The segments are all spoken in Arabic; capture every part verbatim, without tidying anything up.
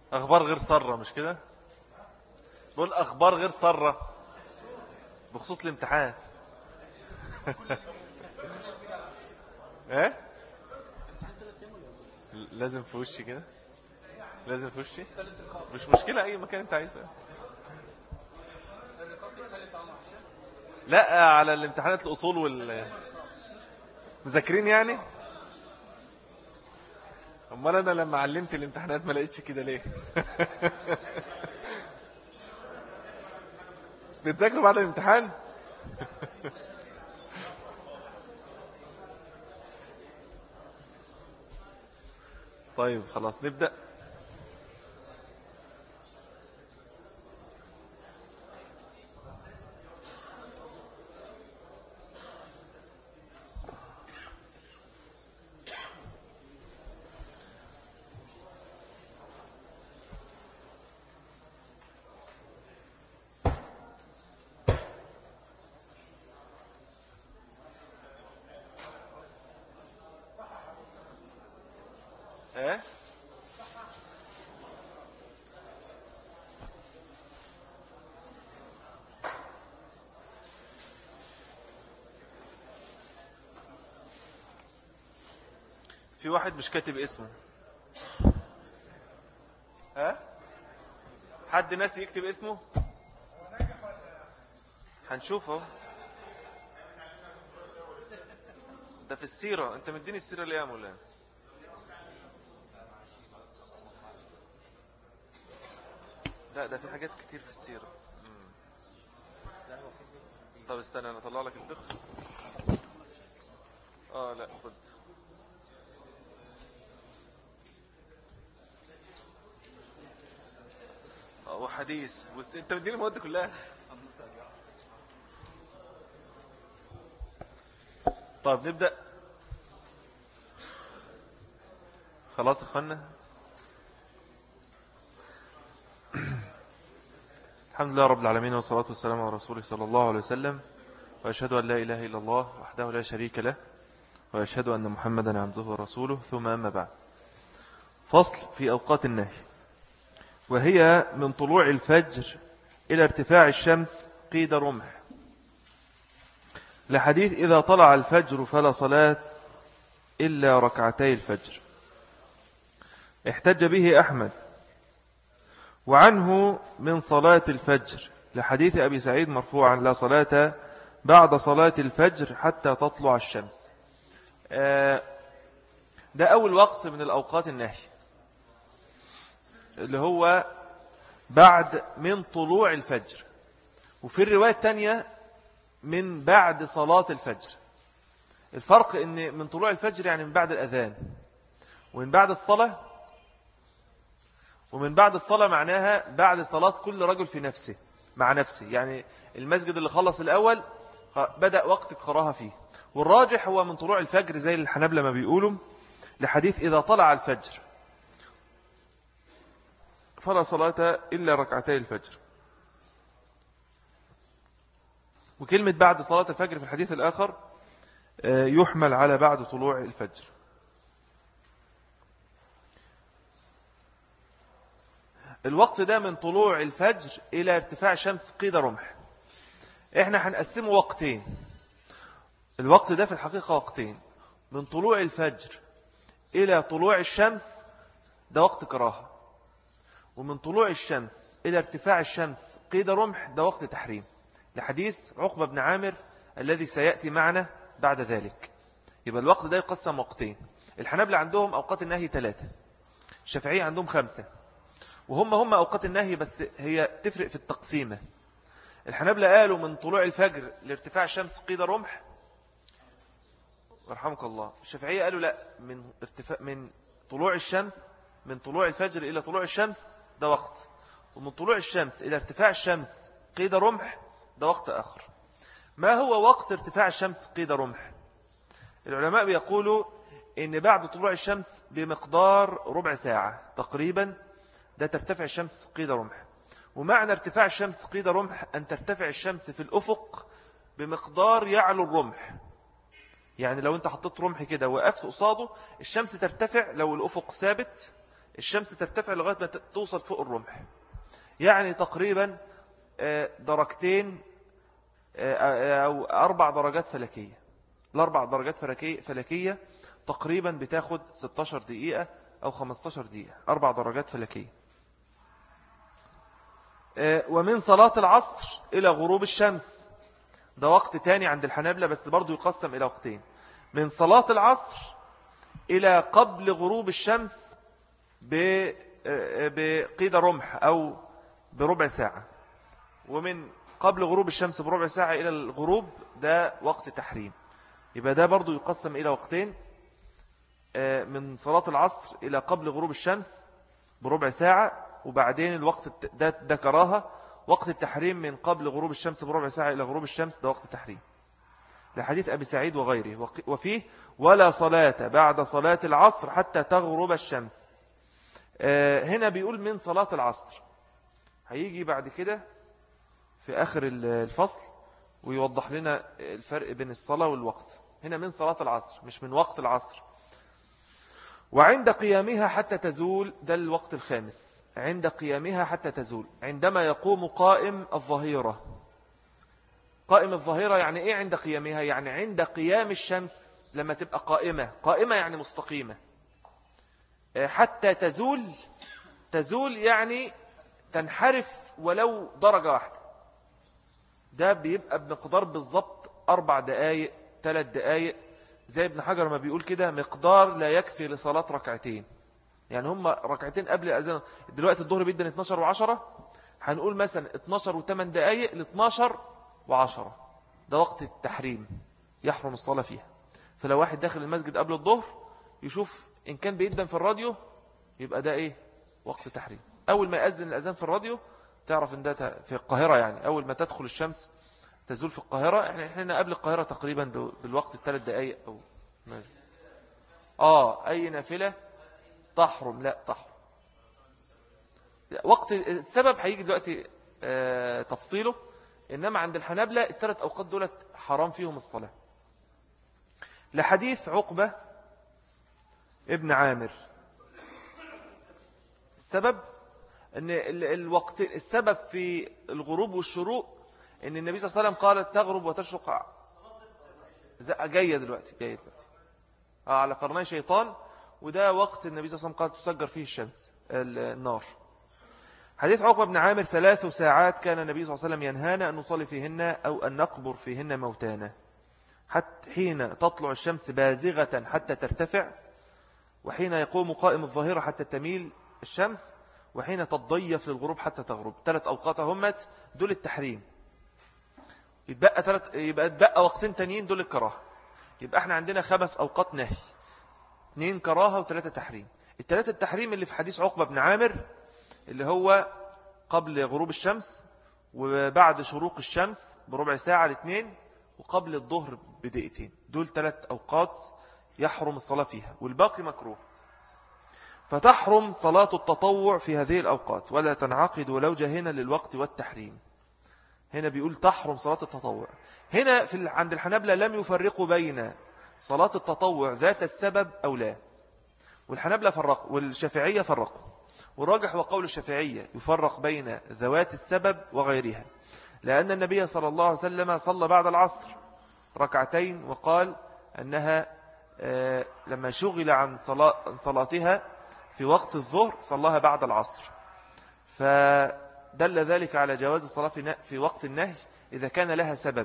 أخبار غير سارة مش كده؟ بقول أخبار غير سارة بخصوص الامتحان. ايه لازم في وشي كده، لازم في وشي، مش مشكلة أي مكان أنت عايزه. لا على الامتحانات الأصول والمذاكرين يعني. أمال أنا لما علمت الامتحانات ما لقيتش كده ليه؟ بتذاكروا بعد الامتحان؟ طيب خلاص نبدأ. ايه في واحد مش كاتب اسمه. ها حد ناس يكتب اسمه هنشوفه. ده في السيرة. انت مديني السيرة ليه يا مولانا؟ لا ده في حاجات كتير في السيرة. مم. طب استنى انا اطلع لك الفقه. اه لا خد. اه حديث بس انت مديني المواد كلها. طيب نبدأ. خلاص اخوانا. الحمد لله رب العالمين والصلاة والسلام على رسوله صلى الله عليه وسلم، وأشهد أن لا إله إلا الله وحده لا شريك له، وأشهد أن محمدا عبده ورسوله، ثم أما بعد. فصل في أوقات النهي، وهي من طلوع الفجر إلى ارتفاع الشمس قيد رمح، لحديث إذا طلع الفجر فلا صلاة إلا ركعتي الفجر، احتج به أحمد. وعنه من صلاة الفجر لحديث أبي سعيد مرفوعا لا صلاة بعد صلاة الفجر حتى تطلع الشمس. ده أول وقت من الأوقات النهي اللي هو بعد من طلوع الفجر، وفي الرواية الثانية من بعد صلاة الفجر. الفرق ان من طلوع الفجر يعني من بعد الأذان، ومن بعد الصلاة ومن بعد الصلاة معناها بعد صلاة كل رجل في نفسه مع نفسه، يعني المسجد اللي خلص الأول بدأ وقت الكراهة فيه. والراجح هو من طلوع الفجر زي الحنابلة ما بيقولوا لحديث إذا طلع الفجر فلا صلاة إلا ركعتي الفجر. وكلمة بعد صلاة الفجر في الحديث الآخر يحمل على بعد طلوع الفجر. الوقت ده من طلوع الفجر إلى ارتفاع الشمس قيد رمح. احنا هنقسمه وقتين. الوقت ده في الحقيقة وقتين، من طلوع الفجر إلى طلوع الشمس ده وقت كراهة، ومن طلوع الشمس إلى ارتفاع الشمس قيد رمح ده وقت تحريم، لحديث عقبة بن عامر الذي سيأتي معنا بعد ذلك. يبقى الوقت ده يقسم وقتين. الحنابلة عندهم أوقات النهي ثلاثة، الشافعية عندهم خمسة، وهم هم أوقات النهي بس هي تفرق في التقسيمة. الحنابلة قالوا من طلوع الفجر لارتفاع الشمس قيد رمح رحمك الله. الشافعية قالوا لا، من ارتفاع من طلوع الشمس من طلوع الفجر إلى طلوع الشمس ده وقت، ومن طلوع الشمس إلى ارتفاع الشمس قيد رمح ده وقت آخر. ما هو وقت ارتفاع الشمس قيد رمح؟ العلماء بيقولوا إن بعد طلوع الشمس بمقدار ربع ساعة تقريبا ده ترتفع الشمس قيد رمح. ومعنى ارتفاع الشمس قيد رمح أن ترتفع الشمس في الأفق بمقدار يعلو الرمح. يعني لو انت حطيت رمح كده وقفت قصاده الشمس ترتفع، لو الأفق ثابت الشمس ترتفع لغاية ما توصل فوق الرمح، يعني تقريبا درجتين أو أربع درجات فلكية. الأربع درجات فلكية, فلكية تقريبا بتاخد ستاشر دقيقة أو خمستاشر دقيقة، أربع درجات فلكية. ومن صلاة العصر إلى غروب الشمس، ده وقت تاني عند الحنابلة بس برضو يقسم إلى وقتين. من صلاة العصر إلى قبل غروب الشمس بقيد رمح أو بربع ساعة، ومن قبل غروب الشمس بربع ساعة إلى الغروب ده وقت تحريم. يبقى ده برضو يقسم إلى وقتين، من صلاة العصر إلى قبل غروب الشمس بربع ساعة، وبعدين الوقت ده, ده كراهة. وقت التحريم من قبل غروب الشمس بربع ساعة إلى غروب الشمس ده وقت تحريم، لحديث أبي سعيد وغيره. وفيه ولا صلاة بعد صلاة العصر حتى تغرب الشمس. هنا بيقول من صلاة العصر، هيجي بعد كده في آخر الفصل ويوضح لنا الفرق بين الصلاة والوقت. هنا من صلاة العصر مش من وقت العصر. وعند قيامها حتى تزول، ده الوقت الخامس. عند قيامها حتى تزول، عندما يقوم قائم الظهيرة. قائم الظهيرة يعني إيه عند قيامها؟ يعني عند قيام الشمس لما تبقى قائمة. قائمة يعني مستقيمة. حتى تزول، تزول يعني تنحرف ولو درجة واحدة. ده بيبقى بمقدار بالضبط أربع دقايق ثلاث دقايق، زي ابن حجر ما بيقول كده، مقدار لا يكفي لصلاة ركعتين. يعني هم ركعتين قبل الأذان. دلوقتي الظهر بيدن اتناشر وعشرة، هنقول مثلا اتناشر وثمان دقايق ل اتناشر وعشرة، ده وقت التحريم يحرم الصلاة فيها. فلو واحد داخل المسجد قبل الظهر يشوف إن كان بيدن في الراديو يبقى ده إيه؟ وقت تحريم. أول ما يأذن الأذان في الراديو تعرف إن ده في القاهرة، يعني أول ما تدخل الشمس تزول في القاهرة. إحنا إحنا قبل القاهرة تقريبا بالوقت الثلاث دقايق أو ماذا. آه أي نافلة تحرم؟ لا تحرم. لا. وقت السبب هيجي دلوقتي آه تفصيله. إنما عند الحنابلة الثلاث أوقات دولت حرام فيهم الصلاة، لحديث عقبة ابن عامر. السبب أن الوقت، السبب في الغروب والشروق أن النبي صلى الله عليه وسلم قال تغرب وتشرق. جاية دلوقتي جاية دلوقتي آه على قرني شيطان، وده وقت النبي صلى الله عليه وسلم قال تسجر فيه الشمس النار. حديث عقبة بن عامر: ثلاث ساعات كان النبي صلى الله عليه وسلم ينهانا أن نصلي فيهن أو أن نقبر فيهن موتانا، حتى حين تطلع الشمس بازغة حتى ترتفع، وحين يقوم قائم الظهيرة حتى تميل الشمس، وحين تضيف للغروب حتى تغرب. ثلاث أوقات همت دول التحريم. يتبقى ثلاث، يبقى يتبقى وقتين تانيين دول الكراهة. يبقى احنا عندنا خمس أوقات نهي، اثنين كراهة وثلاثة تحريم. الثلاثة التحريم اللي في حديث عقبة بن عامر اللي هو قبل غروب الشمس، وبعد شروق الشمس بربع ساعة الاثنين، وقبل الظهر بدقيقتين. دول ثلاث أوقات يحرم الصلاة فيها، والباقي مكروه. فتحرم صلاة التطوع في هذه الأوقات، ولا تنعقد ولو جهنا للوقت والتحريم. هنا بيقول تحرم صلاة التطوع. هنا في عند الحنابلة لم يفرقوا بين صلاة التطوع ذات السبب أو لا، والحنابلة فرقوا والشافعية فرقوا. والراجح وقول الشافعية يفرق بين ذوات السبب وغيرها، لأن النبي صلى الله عليه وسلم صلى بعد العصر ركعتين، وقال أنها لما شغل عن صلاتها في وقت الظهر صلاها بعد العصر، فدل ذلك على جواز الصلاة في وقت النهي إذا كان لها سبب.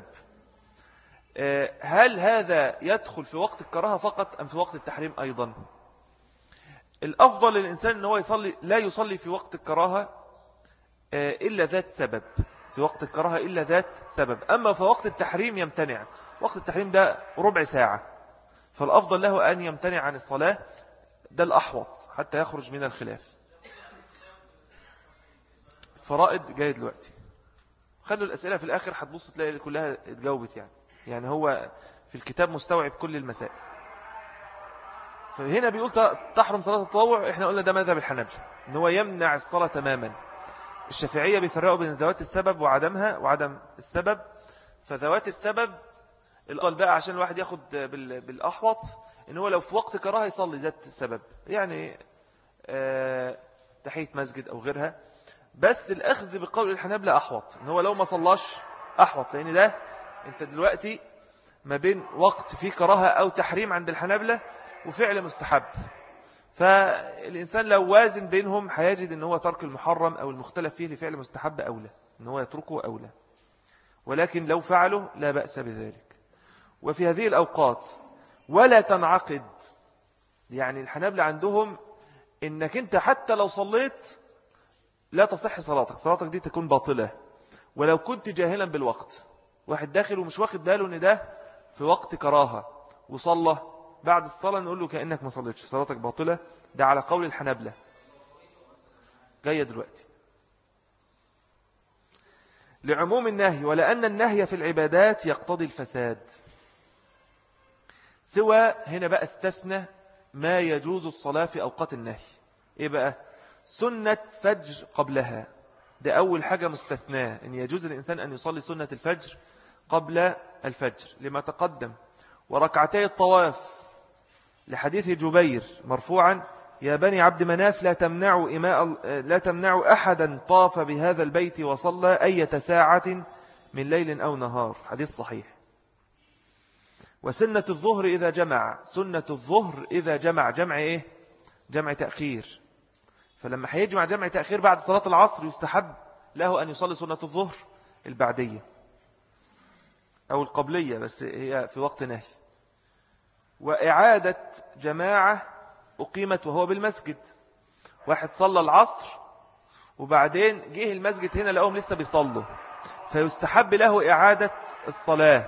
هل هذا يدخل في وقت الكراهة فقط أم في وقت التحريم أيضا؟ الأفضل للإنسان أنه يصلي لا يصلي في وقت الكراهة إلا ذات سبب، في وقت الكراهة إلا ذات سبب. أما في وقت التحريم يمتنع. وقت التحريم ده ربع ساعة، فالأفضل له أن يمتنع عن الصلاة، ده الأحوط حتى يخرج من الخلاف. فرائد جاي دلوقتي، خلوا الأسئلة في الآخر، هتبص تلاقي كلها اتجاوبت. يعني يعني هو في الكتاب مستوعب كل المسائل. فهنا بيقول تحرم صلاة التطوع. احنا قلنا ده مذهب الحنابلة ان هو يمنع الصلاة تماما. الشافعية بيفرقوا بين ذوات السبب وعدمها وعدم السبب. فذوات السبب الأقل بقى عشان الواحد ياخد بالأحوط ان هو لو في وقت كراهة يصلي ذات سبب. يعني تحية مسجد أو غيرها. بس الأخذ بقول الحنابلة أحوط، إن هو لو ما صلاش أحوط، لأن ده أنت دلوقتي ما بين وقت فيه كراهة أو تحريم عند الحنابلة وفعل مستحب، فالإنسان لو وازن بينهم هيجد أن هو ترك المحرم أو المختلف فيه لفعل مستحب أولى، أن هو يتركه أولى، ولكن لو فعله لا بأس بذلك. وفي هذه الأوقات ولا تنعقد، يعني الحنابلة عندهم إنك أنت حتى لو صليت لا تصح صلاتك، صلاتك دي تكون باطلة ولو كنت جاهلا بالوقت. واحد داخل ومش واخد باله ان ده في وقت كراهة وصلى، بعد الصلاة نقول له كأنك ما صليتش، صلاتك باطلة. ده على قول الحنابلة. جاية دلوقتي لعموم النهي، ولأن النهي في العبادات يقتضي الفساد. سوى هنا بقى استثنى ما يجوز الصلاة في أوقات النهي. إيه بقى؟ سنة فجر قبلها، ده أول حاجة مستثناة، أن يجوز الإنسان أن يصلي سنة الفجر قبل الفجر لما تقدم. وركعتي الطواف لحديث جبير مرفوعا: يا بني عبد مناف لا تمنعوا إماء لا تمنعوا أحدا طاف بهذا البيت وصلى أية ساعة من ليل أو نهار، حديث صحيح. وسنة الظهر إذا جمع، سنة الظهر إذا جمع، جمع إيه؟ جمع تأخير. فلما هيجمع جمع تأخير بعد صلاة العصر يستحب له أن يصلي سنة الظهر البعدية أو القبلية، بس هي في وقت نهي. وإعادة جماعة أقيمت وهو بالمسجد، واحد صلى العصر وبعدين جه المسجد هنا لقوهم لسه بيصلوا، فيستحب له إعادة الصلاة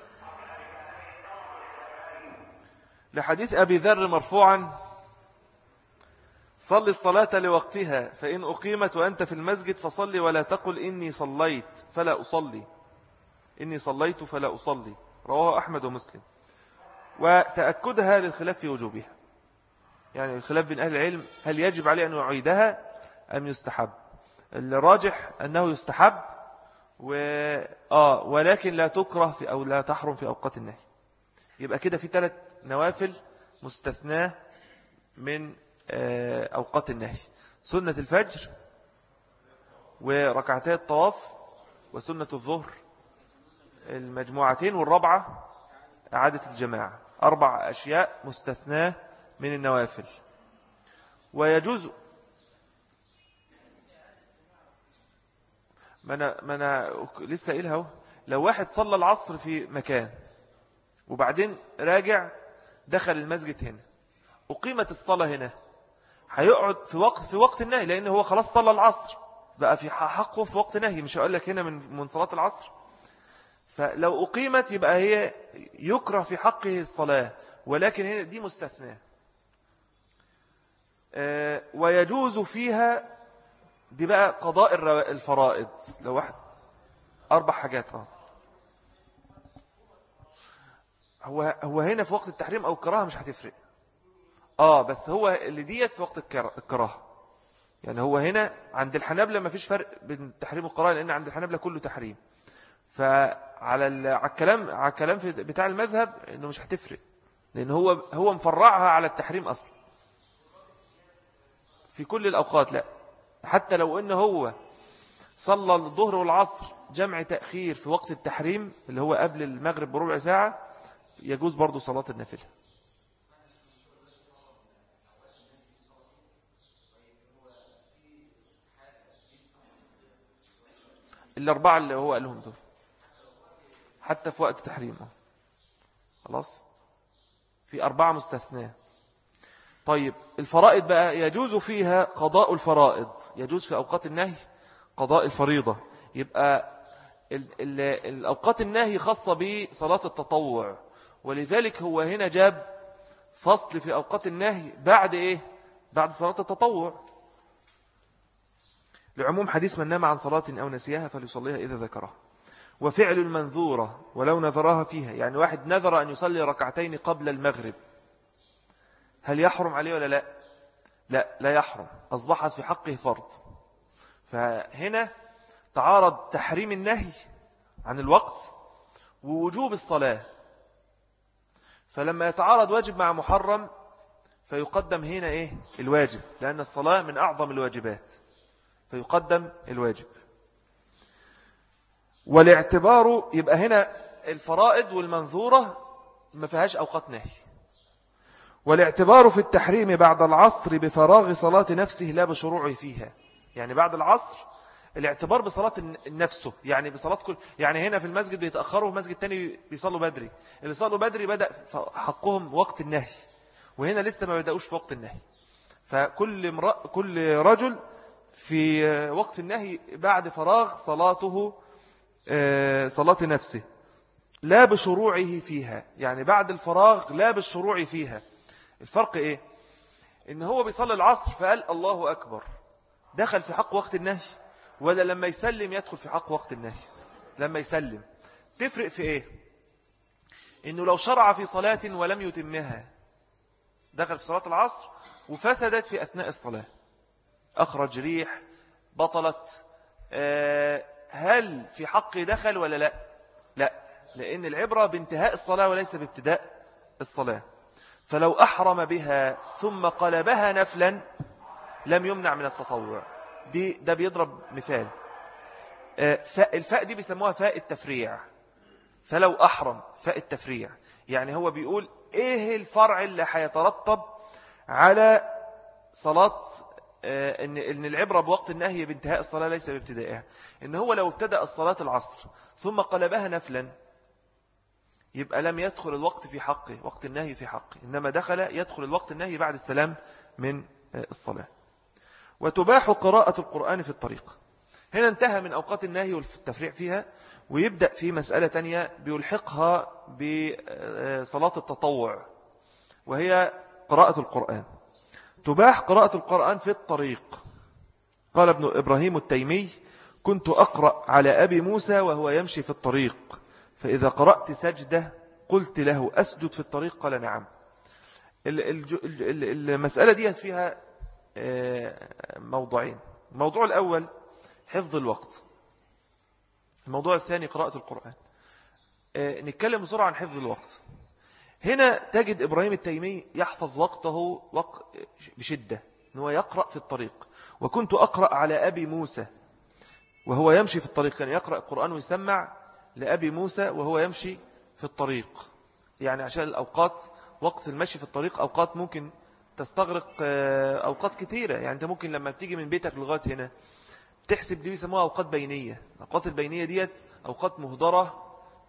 لحديث أبي ذر مرفوعا: صل الصلاة لوقتها فإن أقيمت وأنت في المسجد فصلي ولا تقل إني صليت فلا أصلي، إني صليت فلا أصلي، رواه أحمد ومسلم. وتأكدها للخلاف في وجوبها، يعني الخلاف بين أهل العلم هل يجب عليه أن يعيدها أم يستحب. الراجح أنه يستحب و... آه ولكن لا تكره في أو لا تحرم في أوقات النهي. يبقى كده في ثلاث نوافل مستثناة من أوقات النهي: سنة الفجر وركعتي الطواف وسنة الظهر المجموعتين، والرابعة إعادة الجماعة. أربع أشياء مستثناة من النوافل. ويجوز ما أنا, ما أنا لسه قايلها، لو واحد صلى العصر في مكان وبعدين راجع دخل المسجد هنا، أقيمت الصلاة هنا، هيقعد في وقت في وقت النهي، لأنه هو خلاص صلى العصر بقى في حقه في وقت نهي، مش هقول لك هنا من من صلاة العصر. فلو أقيمت يبقى هي يكره في حقه الصلاة، ولكن هنا دي مستثناة. آه ويجوز فيها دي بقى قضاء الفرائض. لو واحد أربع حاجات اه هو هو هنا في وقت التحريم أو الكراهة مش هتفرق. آه بس هو اللي ديت في وقت الكراهة، يعني هو هنا عند الحنابلة ما فيش فرق بين التحريم والكراهة، لأن عند الحنابلة كله تحريم. فعلى على الكلام على الكلام بتاع المذهب إنه مش هتفرق، لأن هو هو مفرعها على التحريم أصلا في كل الأوقات. لا، حتى لو إنه هو صلى الظهر والعصر جمع تأخير في وقت التحريم اللي هو قبل المغرب بربع ساعة، يجوز برضو صلاة النافلة. الأربعة اللي هو قالهم دول حتى في وقت تحريمه خلاص، في أربعة مستثناء. طيب الفرائض بقى يجوز فيها قضاء الفرائض، يجوز في أوقات النهي قضاء الفريضة. يبقى ال ال الأوقات النهي خاصة بصلاة التطوع، ولذلك هو هنا جاب فصل في أوقات النهي بعد إيه؟ بعد صلاة التطوع، لعموم حديث من نام عن صلاة أو نسيها فليصليها إذا ذكرها. وفعل المنذورة ولو نذرها فيها، يعني واحد نذر أن يصلي ركعتين قبل المغرب، هل يحرم عليه ولا لا؟ لا، لا يحرم، أصبحت في حقه فرض. فهنا تعارض تحريم النهي عن الوقت ووجوب الصلاة. فلما يتعارض واجب مع محرم فيقدم هنا إيه الواجب، لأن الصلاة من أعظم الواجبات فيقدم الواجب. والاعتبار يبقى هنا الفرائض والمنذورة ما فيهاش أوقات نهي. والاعتبار في التحريم بعد العصر بفراغ صلاة نفسه لا بشروعه فيها. يعني بعد العصر الاعتبار بصلاة نفسه، يعني بصلاة كل، يعني هنا في المسجد بيتأخروا، في مسجد تاني بيصلوا بدري، اللي صلوا بدري بدأ حقهم وقت النهي، وهنا لسه ما بدأوش في وقت النهي. فكل امرأ كل رجل في وقت النهي بعد فراغ صلاته صلاة نفسه لا بشروعه فيها، يعني بعد الفراغ لا بالشروع فيها. الفرق ايه؟ ان هو بيصلي العصر فقال الله أكبر، دخل في حق وقت النهي، ولا لما يسلم يدخل في حق وقت النهي؟ لما يسلم. تفرق في ايه؟ انه لو شرع في صلاة ولم يتمها، دخل في صلاة العصر وفسدت في أثناء الصلاة، أخرج ريح، بطلت، هل في حقه دخل ولا لا؟ لا، لأن العبرة بانتهاء الصلاة وليس بابتداء الصلاة. فلو أحرم بها ثم قلبها نفلا لم يمنع من التطوع. دي ده بيضرب مثال. الفاء دي بيسموها فاء التفريع. فلو أحرم فاء التفريع، يعني هو بيقول إيه الفرع اللي هيترتب على صلاة، إن إن العبرة بوقت النهي بانتهاء الصلاة ليس بابتدائها. إن هو لو ابتدأ الصلاة العصر ثم قلبها نفلا يبقى لم يدخل الوقت في حقه، وقت النهي في حقه، إنما دخل يدخل الوقت النهي بعد السلام من الصلاة. وتباح قراءة القرآن في الطريق. هنا انتهى من أوقات النهي والتفريع فيها، ويبدأ في مسألة تانية بيلحقها بصلاة التطوع، وهي قراءة القرآن. تباح قراءة القرآن في الطريق. قال ابن إبراهيم التيمي: كنت أقرأ على أبي موسى وهو يمشي في الطريق، فإذا قرأت سجدة قلت له أسجد في الطريق؟ قال نعم. المسألة دي فيها موضوعين. الموضوع الأول حفظ الوقت، الموضوع الثاني قراءة القرآن. نتكلم بسرعة عن حفظ الوقت. هنا تجد إبراهيم التيمي يحفظ وقته وق... بشدة، أنه يقرأ في الطريق. وكنت أقرأ على أبي موسى وهو يمشي في الطريق، كان يقرأ القرآن ويسمع لأبي موسى وهو يمشي في الطريق، يعني عشان الأوقات، وقت المشي في الطريق أوقات ممكن تستغرق أوقات كثيرة. يعني أنت ممكن لما بتيجي من بيتك لغاية هنا تحسب، دي بيسموها أوقات بينية. الأوقات البينية ديت أوقات مهدرة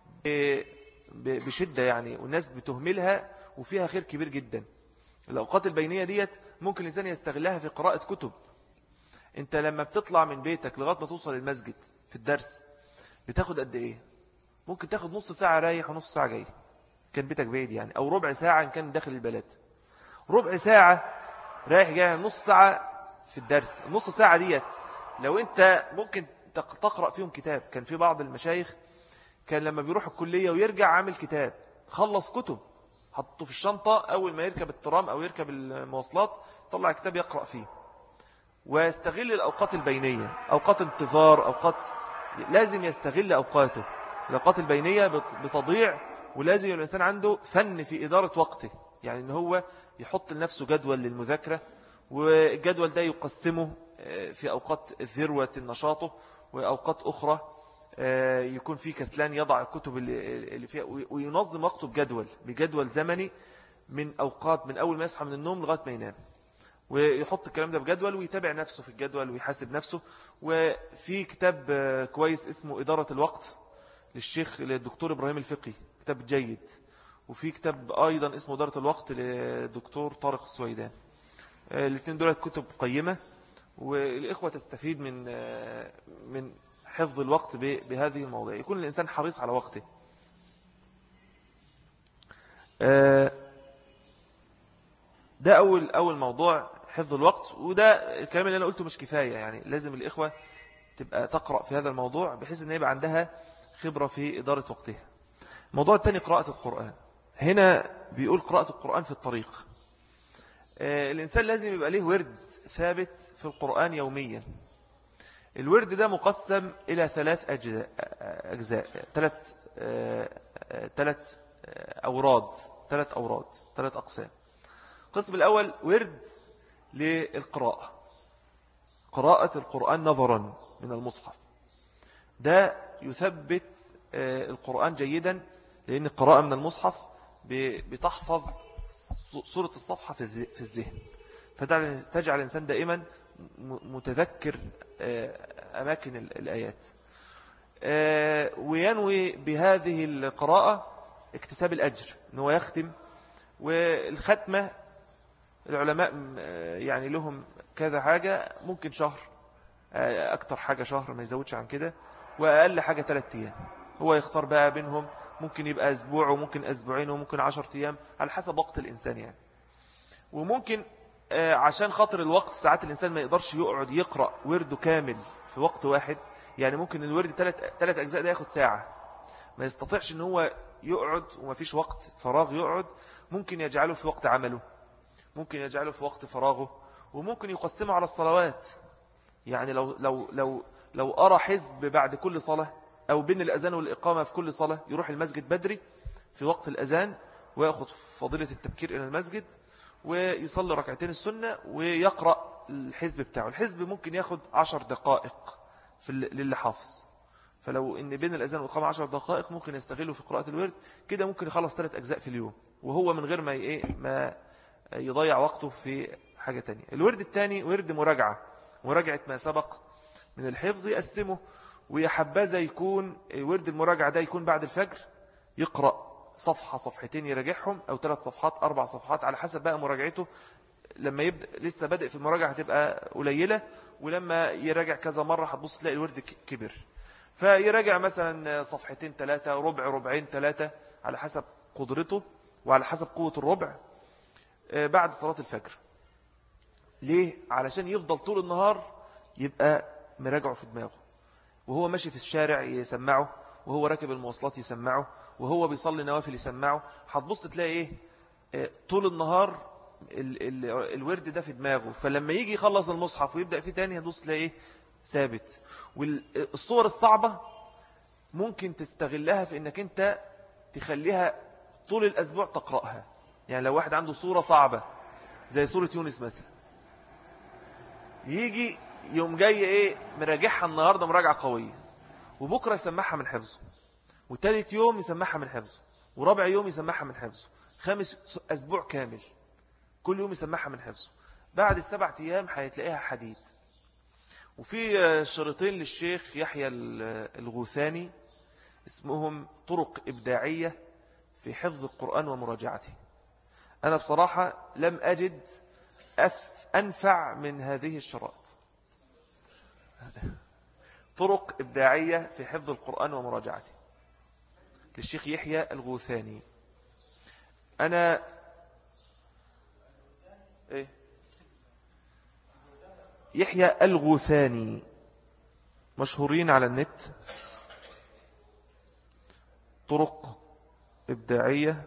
بشدة يعني، والناس بتهملها وفيها خير كبير جدا. الأوقات البينية ديت ممكن الإنسان يستغلها في قراءة كتب. أنت لما بتطلع من بيتك لغاية ما توصل المسجد في الدرس بتاخد قد إيه؟ ممكن تاخد نص ساعة رايح ونص ساعة جاي، كان بيتك بعيد يعني، أو ربع ساعة إن كان داخل البلد. ربع ساعة رايح جاي، نص ساعة في الدرس. النص ساعة ديت لو أنت ممكن تقرأ فيهم كتاب. كان في بعض المشايخ كان لما بيروح الكلية ويرجع عامل كتاب، خلص كتب حطه في الشنطة، أول ما يركب الترام أو يركب المواصلات طلع كتاب يقرأ فيه. ويستغل الأوقات البينية، أوقات انتظار، أوقات لازم يستغل أوقاته. الأوقات البينية بتضيع، ولازم الإنسان عنده فن في إدارة وقته، يعني إن هو يحط لنفسه جدول للمذاكرة، والجدول ده يقسمه في أوقات ذروة نشاطه، وأوقات أخرى يكون فيه كسلان يضع الكتب اللي فيها، وينظم وقته بجدول بجدول زمني، من أوقات من أول ما يصحى من النوم لغاية ما ينام، ويحط الكلام ده بجدول ويتابع نفسه في الجدول ويحاسب نفسه. وفي كتاب كويس اسمه إدارة الوقت للشيخ للدكتور إبراهيم الفقي، كتاب جيد. وفي كتاب أيضا اسمه إدارة الوقت للدكتور طارق السويدان. الاثنين دول كتب قيمة، والإخوة تستفيد من من حفظ الوقت بهذه المواضيع. يكون الإنسان حريص على وقته. ده أول أول موضوع، حفظ الوقت. وده الكلام اللي أنا قلته مش كفاية، يعني لازم الإخوة تبقى تقرأ في هذا الموضوع بحيث أن يبقى عندها خبرة في إدارة وقتها. الموضوع الثاني قراءة القرآن. هنا بيقول قراءة القرآن في الطريق. الإنسان لازم يبقى له ورد ثابت في القرآن يوميا. الورد ده مقسم إلى ثلاث أجزاء, أجزاء. ثلاث ثلاث أوراد ثلاث أوراد ثلاث أقسام. القسم الأول ورد للقراءة، قراءة القرآن نظرا من المصحف، ده يثبت القرآن جيدا، لأن القراءة من المصحف بتحفظ صورة الصفحة في الذهن، فتجعل الإنسان دائما متذكر أماكن الآيات، وينوي بهذه القراءة اكتساب الأجر أنه يختم. والختمة العلماء يعني لهم كذا حاجة، ممكن شهر، أكتر حاجة شهر ما يزودش عن كده، وأقل حاجة ثلاثة أيام. هو يختار بقى بينهم، ممكن يبقى أسبوع وممكن أسبوعين وممكن عشرة أيام على حسب وقت الإنسان يعني. وممكن عشان خاطر الوقت ساعات الإنسان ما يقدرش يقعد يقرأ ورده كامل في وقت واحد، يعني ممكن الورد ثلاث أجزاء ده ياخد ساعة، ما يستطيعش ان هو يقعد وما فيش وقت فراغ يقعد، ممكن يجعله في وقت عمله، ممكن يجعله في وقت فراغه، وممكن يقسمه على الصلوات. يعني لو لو لو لو أرى حزب بعد كل صلاة أو بين الأذان والإقامة في كل صلاة، يروح المسجد بدري في وقت الأذان ويأخذ فضيلة التبكير إلى المسجد ويصلي ركعتين السنة ويقرأ الحزب بتاعه. الحزب ممكن ياخد عشر دقائق في للي حافظ، فلو إن بين الأذان والإقامة عشر دقائق ممكن يستغله في قراءة الورد كده، ممكن يخلص ثلاث أجزاء في اليوم، وهو من غير ما إيه ما يضيع وقته في حاجة تانية. الورد الثاني ورد مراجعة، مراجعة ما سبق من الحفظ، يقسمه ويحبذا يكون ورد المراجعة ده يكون بعد الفجر، يقرأ صفحة صفحتين يراجعهم، أو ثلاث صفحات أربع صفحات على حسب بقى مراجعته. لما يبدأ لسه بادئ في المراجعة هتبقى قليلة، ولما يراجع كذا مرة هتبص تلاقي الورد كبر، فيراجع مثلا صفحتين ثلاثة، ربع ربعين ثلاثة، على حسب قدرته وعلى حسب قوة الربع بعد صلاة الفجر. ليه؟ علشان يفضل طول النهار يبقى مراجعه في دماغه، وهو ماشي في الشارع يسمعه، وهو راكب المواصلات يسمعه، وهو بيصلي نوافل يسمعه. هتبص تلاقي ايه طول النهار ال ال الورد ده في دماغه، فلما يجي يخلص المصحف ويبدأ فيه تاني هتبص تلاقي ايه ثابت. والصور الصعبة ممكن تستغلها في انك انت تخليها طول الاسبوع تقرأها. يعني لو واحد عنده صورة صعبة زي صورة يونس مثلا، يجي يوم جاي ايه مراجعها النهاردة مراجعة قوية، وبكرة يسمعها من حفظه، وثالث يوم يسمعها من حفظه، ورابع يوم يسمعها من حفظه، خامس أسبوع كامل كل يوم يسمعها من حفظه. بعد السبع أيام هيتلاقيها حديد. وفي شريطين للشيخ يحيى الغوثاني اسمهم طرق إبداعية في حفظ القرآن ومراجعته. أنا بصراحة لم أجد أنفع من هذه الشرائط. طرق إبداعية في حفظ القرآن ومراجعته للشيخ يحيى الغوثاني. أنا إيه؟ يحيى الغوثاني مشهورين على النت. طرق إبداعية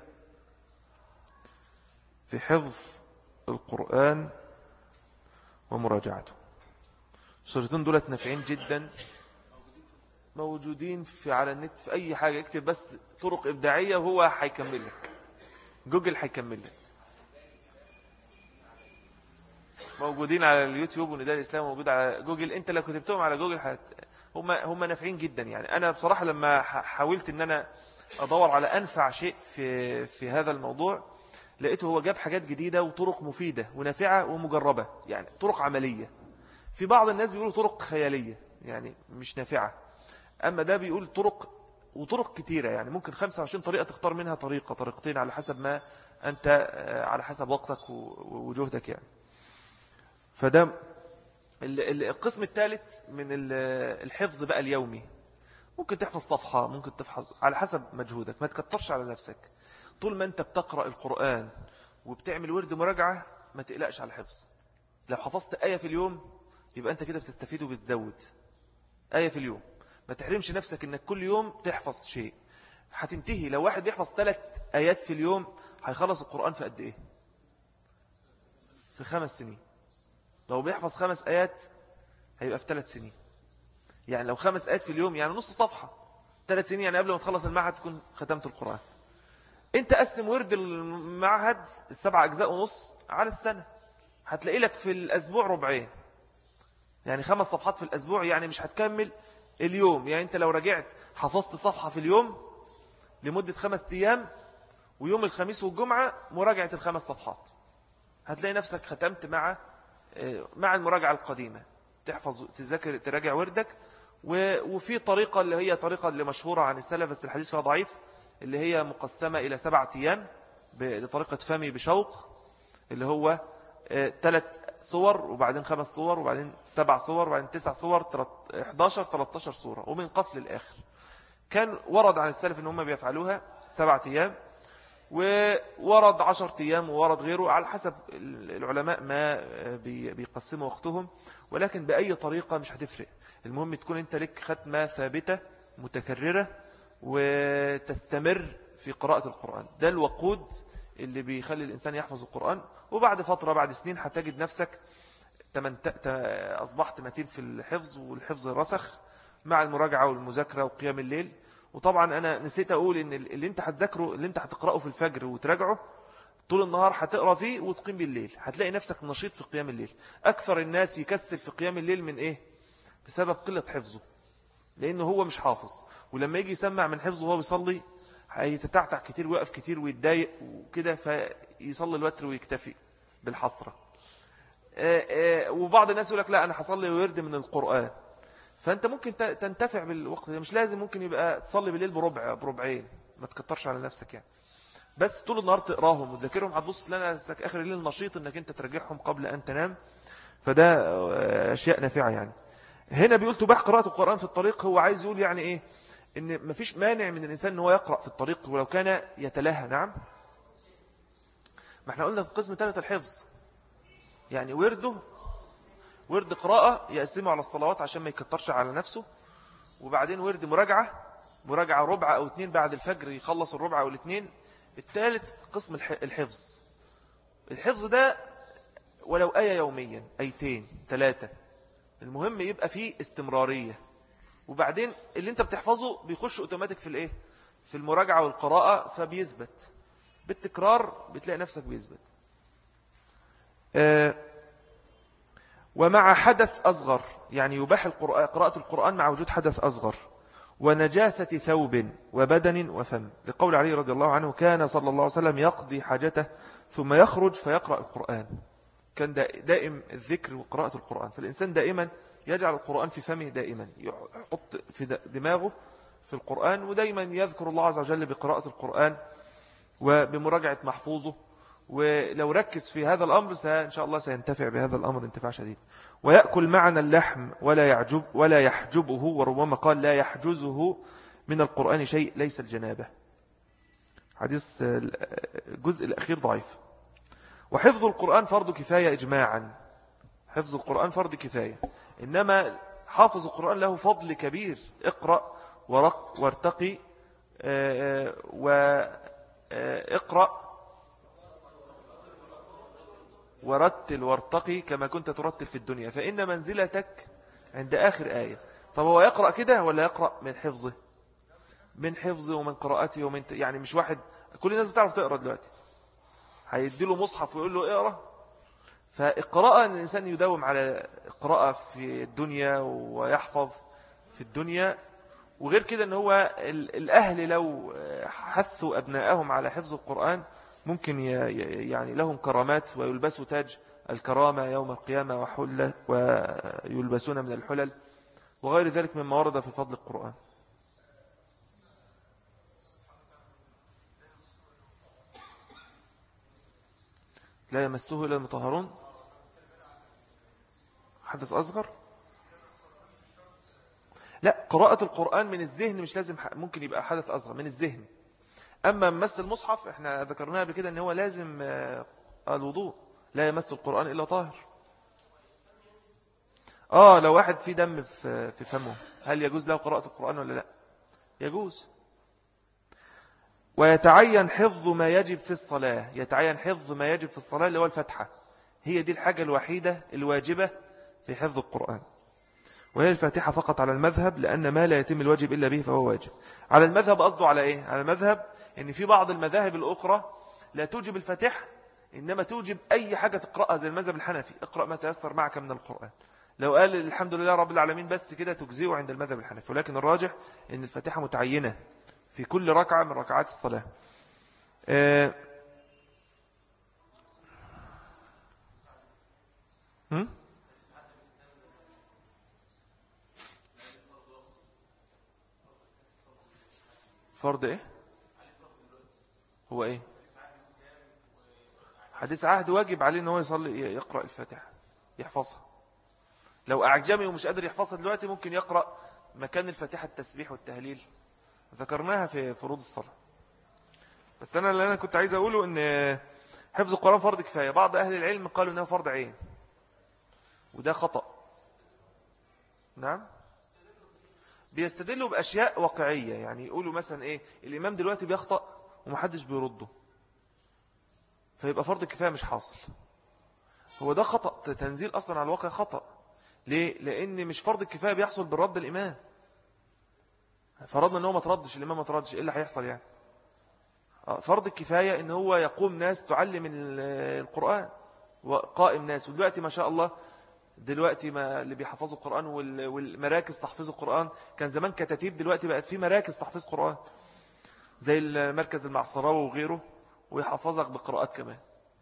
في حفظ القرآن ومراجعته. الشريطين دولت نافعين جدا، موجودين في على النت في أي حاجة. اكتب بس طرق إبداعية وهو هيكمل لك، جوجل هيكمل لك. موجودين على اليوتيوب ونداء الإسلام موجود على جوجل. انت لو كتبتهم على جوجل حت... هم هم نافعين جدا. يعني أنا بصراحة لما حاولت ان أنا أدور على أنفع شيء في في هذا الموضوع، لقيته هو جاب حاجات جديدة وطرق مفيدة ونافعة ومجربة، يعني طرق عملية. في بعض الناس بيقولوا طرق خيالية يعني مش نافعة، أما ده بيقول طرق، وطرق كتيرة، يعني ممكن خمسة وعشرين طريقة تختار منها طريقة طريقتين على حسب ما أنت، على حسب وقتك وجهدك يعني. فده القسم الثالث من الحفظ بقى اليومي. ممكن تحفظ صفحة، ممكن تحفظ على حسب مجهودك، ما تكترش على نفسك. طول ما أنت بتقرأ القرآن وبتعمل ورد مراجعة ما تقلقش على الحفظ. لو حفظت آية في اليوم يبقى أنت كده بتستفيد وبتزود آية في اليوم. ما تحرمش نفسك أنك كل يوم تحفظ شيء. هتنتهي لو واحد بيحفظ ثلاث آيات في اليوم هيخلص القرآن في قد إيه؟ في خمس سنين. لو بيحفظ خمس آيات هيبقى في ثلاث سنين. يعني لو خمس آيات في اليوم يعني نص صفحة، ثلاث سنين يعني قبل ما تخلص المعهد تكون ختمت القرآن. انت قسم ورد المعهد السبع أجزاء ونص على السنة، هتلاقي لك في الأسبوع ربعين، يعني خمس صفحات في الأسبوع، يعني مش هتكمل اليوم. يعني انت لو رجعت حفظت صفحة في اليوم لمدة خمس أيام، ويوم الخميس والجمعة مراجعة الخمس صفحات، هتلاقي نفسك ختمت مع مع المراجعة القديمة. تحفظ تذاكر تراجع وردك. وفي طريقة اللي هي طريقة اللي مشهورة عن السلف بس الحديث فيها ضعيف، اللي هي مقسمة إلى سبعة أيام بطريقة فمي بشوق، اللي هو ثلاث صور وبعدين خمس صور وبعدين سبع صور وبعدين تسع صور احداشر تلتاشر صورة ومن قفل الآخر. كان ورد عن السلف ان هم بيفعلوها سبعة أيام، وورد عشر أيام، وورد غيره على حسب العلماء ما بيقسموا وقتهم، ولكن بأي طريقة مش هتفرق. المهم تكون انت لك ختمة ثابتة متكررة وتستمر في قراءة القرآن. ده الوقود اللي بيخلي الإنسان يحفظ القرآن. وبعد فترة بعد سنين هتجد نفسك أصبحت متين في الحفظ، والحفظ رسخ مع المراجعة والمذاكرة وقيام الليل. وطبعا أنا نسيت أقول إن اللي أنت هتذاكره اللي أنت هتقرأه في الفجر وتراجعه طول النهار هتقرأ فيه وتقيم بالليل، هتلاقي نفسك نشيط في قيام الليل. أكثر الناس يكسل في قيام الليل من إيه؟ بسبب قلة حفظه، لأنه هو مش حافظ، ولما يجي يسمع من حفظه وهو بيصلي هيتتعتع كتير ويقف كتير ويتضايق وكده، فيصلي الوتر ويكتفي بالحصرة. وبعض الناس يقول لك لا أنا هصلي ويرد من القرآن، فأنت ممكن تنتفع بالوقت ده. مش لازم، ممكن يبقى تصلي بالليل بربع بربعين، ما تكترش على نفسك يعني، بس طول النهار تقراهم وتذاكرهم، هتبص تلاقي نفسك آخر الليل نشيط إنك أنت ترجعهم قبل أن تنام. فده أشياء نافعة يعني. هنا بيقول تباح قراءة القرآن في الطريق، هو عايز يقول يعني إيه؟ إن مفيش مانع من الإنسان إن هو يقرأ في الطريق ولو كان يتلهى. نعم، ما احنا قلنا في قسم ثالث الحفظ، يعني ورده ورد قراءة يقسمه على الصلوات عشان ما يكترش على نفسه، وبعدين ورد مراجعة مراجعة ربع أو اتنين بعد الفجر يخلص الربع أو الاتنين. الثالث قسم الحفظ. الحفظ ده ولو آية يوميا، آيتين ثلاثة، المهم يبقى فيه استمرارية. وبعدين اللي انت بتحفظه بيخش اوتوماتيك في الايه، في المراجعة والقراءة، فبيثبت بالتكرار، بتلاقي نفسك بيثبت. آه ومع حدث أصغر، يعني يباح قراءة القرآن مع وجود حدث أصغر ونجاسة ثوب وبدن وفم، لقول علي رضي الله عنه كان صلى الله عليه وسلم يقضي حاجته ثم يخرج فيقرأ القرآن. كان دائم الذكر وقراءة القرآن، فالإنسان دائما يجعل القرآن في فمه، دائما يحط في دماغه في القرآن، ودائما يذكر الله عز وجل بقراءة القرآن وبمراجعة محفوظه. ولو ركز في هذا الأمر إن شاء الله سينتفع بهذا الأمر انتفاع شديد. ويأكل معنا اللحم ولا يعجب ولا يحجبه، وربما قال لا يحجزه من القرآن شيء ليس الجنابة. حديث الجزء الأخير ضعيف. وحفظ القرآن فرض كفاية إجماعا، حفظ القرآن فرض كفاية، إنما حافظ القرآن له فضل كبير. اقرأ ورق وارتقي، واقرأ ورتل وارتقي كما كنت ترتل في الدنيا فإن منزلتك عند آخر آية. طب هو يقرأ كده ولا يقرأ من حفظه؟ من حفظه ومن قراءته ومن ت... يعني مش واحد، كل الناس بتعرف تقرأ دلوقتي، هيديله مصحف ويقول له اقرأ. فإقراء أن الإنسان يداوم على قراءة في الدنيا ويحفظ في الدنيا. وغير كده أن هو الأهل لو حثوا أبنائهم على حفظ القرآن ممكن يعني لهم كرامات، ويلبسوا تاج الكرامة يوم القيامة وحلة، ويلبسون من الحلل وغير ذلك مما ورد في فضل القرآن. لا يمسه إلا المطهرون، حدث أصغر. لا، قراءة القرآن من الذهن مش لازم، ممكن يبقى حدث أصغر من الذهن. أما مس المصحف احنا ذكرناها قبل كده ان هو لازم الوضوء، لا يمس القرآن إلا طاهر. آه لو واحد في دم في فمه هل يجوز له قراءة القرآن ولا لا؟ يجوز. ويتعين حفظ ما يجب في الصلاة، يتعين حفظ ما يجب في الصلاة اللي هو الفتحة، هي دي الحاجة الوحيدة الواجبة في حفظ القرآن. وهي الفاتحة فقط على المذهب، لأن ما لا يتم الواجب إلا به فهو واجب. على المذهب قصده على إيه؟ على المذهب إن في بعض المذاهب الأخرى لا توجب الفاتحة، إنما توجب أي حاجة تقرأها، زي المذهب الحنفي اقرأ ما تيسر معك من القرآن. لو قال الحمد لله رب العالمين بس كده تجزيه عند المذهب الحنفي، ولكن الراجح إن الفاتحة متعينة في كل ركعة من ركعات الصلاة. أه هم؟ فرض إيه؟ هو إيه؟ حديث عهد واجب عليه ان هو يصلي يقرأ الفاتحة يحفظها. لو أعجمي ومش قادر يحفظها دلوقتي ممكن يقرأ مكان الفاتحة التسبيح والتهليل، ذكرناها في فروض الصلاة. بس أنا اللي أنا كنت عايز أقوله أن حفظ القرآن فرض كفاية. بعض أهل العلم قالوا أنه فرض عين، وده خطأ. نعم، بيستدلوا بأشياء واقعية. يعني يقولوا مثلا إيه، الإمام دلوقتي بيخطأ ومحدش بيرده، فيبقى فرض كفاية مش حاصل. هو ده خطأ، تنزيل أصلا على الواقع خطأ. ليه؟ لأن مش فرض الكفاية بيحصل بالرد الإمام. فرضنا أنه ما تردش، الإمام ما تردش، إيه اللي هيحصل يعني؟ فرض الكفاية أنه هو يقوم ناس تعلم القرآن وقائم ناس. ودلوقتي ما شاء الله دلوقتي ما اللي بيحفظوا القرآن والمراكز تحفيظ القرآن، كان زمان كتاتيب، دلوقتي بقت في مراكز تحفيظ القرآن زي المركز المعصراوي وغيره، ويحفظك بقراءات كمان.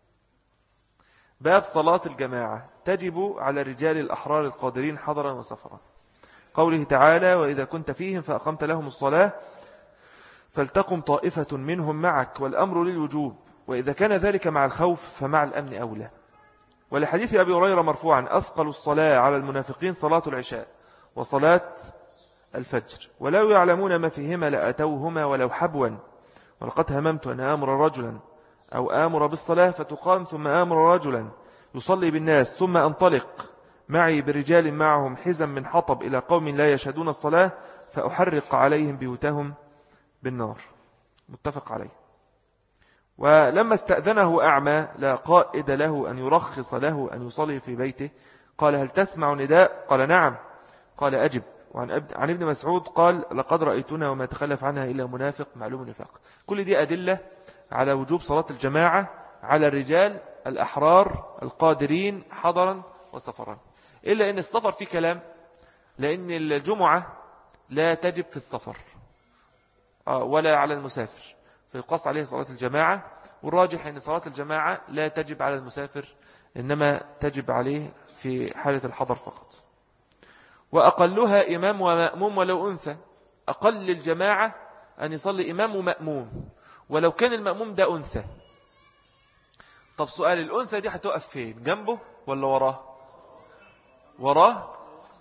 باب صلاة الجماعة تجب على رجال الأحرار القادرين حضرا وسفرا. قوله تعالى: وإذا كنت فيهم فأقمت لهم الصلاة فلتقم طائفة منهم معك، والأمر للوجوب، وإذا كان ذلك مع الخوف فمع الأمن أولى. ولحديث أبي هريرة مرفوعا: أثقل الصلاة على المنافقين صلاة العشاء وصلاة الفجر، ولو يعلمون ما فيهما لأتوهما ولو حبوا، ولقد هممت أن آمر رجلا أو آمر بالصلاة فتقام ثم آمر رجلا يصلي بالناس ثم أنطلق معي برجال معهم حزم من حطب إلى قوم لا يشهدون الصلاة فأحرق عليهم بيوتهم بالنار. متفق عليه. ولما استأذنه أعمى لا قائد له أن يرخص له أن يصلي في بيته قال: هل تسمع نداء؟ قال: نعم. قال: أجب. وعن عن ابن مسعود قال: لقد رأيتنا وما تخلف عنها إلا منافق معلوم نفاق. كل دي أدلة على وجوب صلاة الجماعة على الرجال الأحرار القادرين حضرا وسفرا، إلا أن السفر فيه كلام، لأن الجمعة لا تجب في السفر ولا على المسافر، فيقاس عليه صلاة الجماعة. والراجح أن صلاة الجماعة لا تجب على المسافر، إنما تجب عليه في حالة الحضر فقط. وأقلها إمام ومأموم ولو أنثى. أقل الجماعة أن يصلي إمام ومأموم ولو كان المأموم ده أنثى. طب سؤال، الأنثى دي هتقف فين؟ جنبه ولا وراه؟ وراه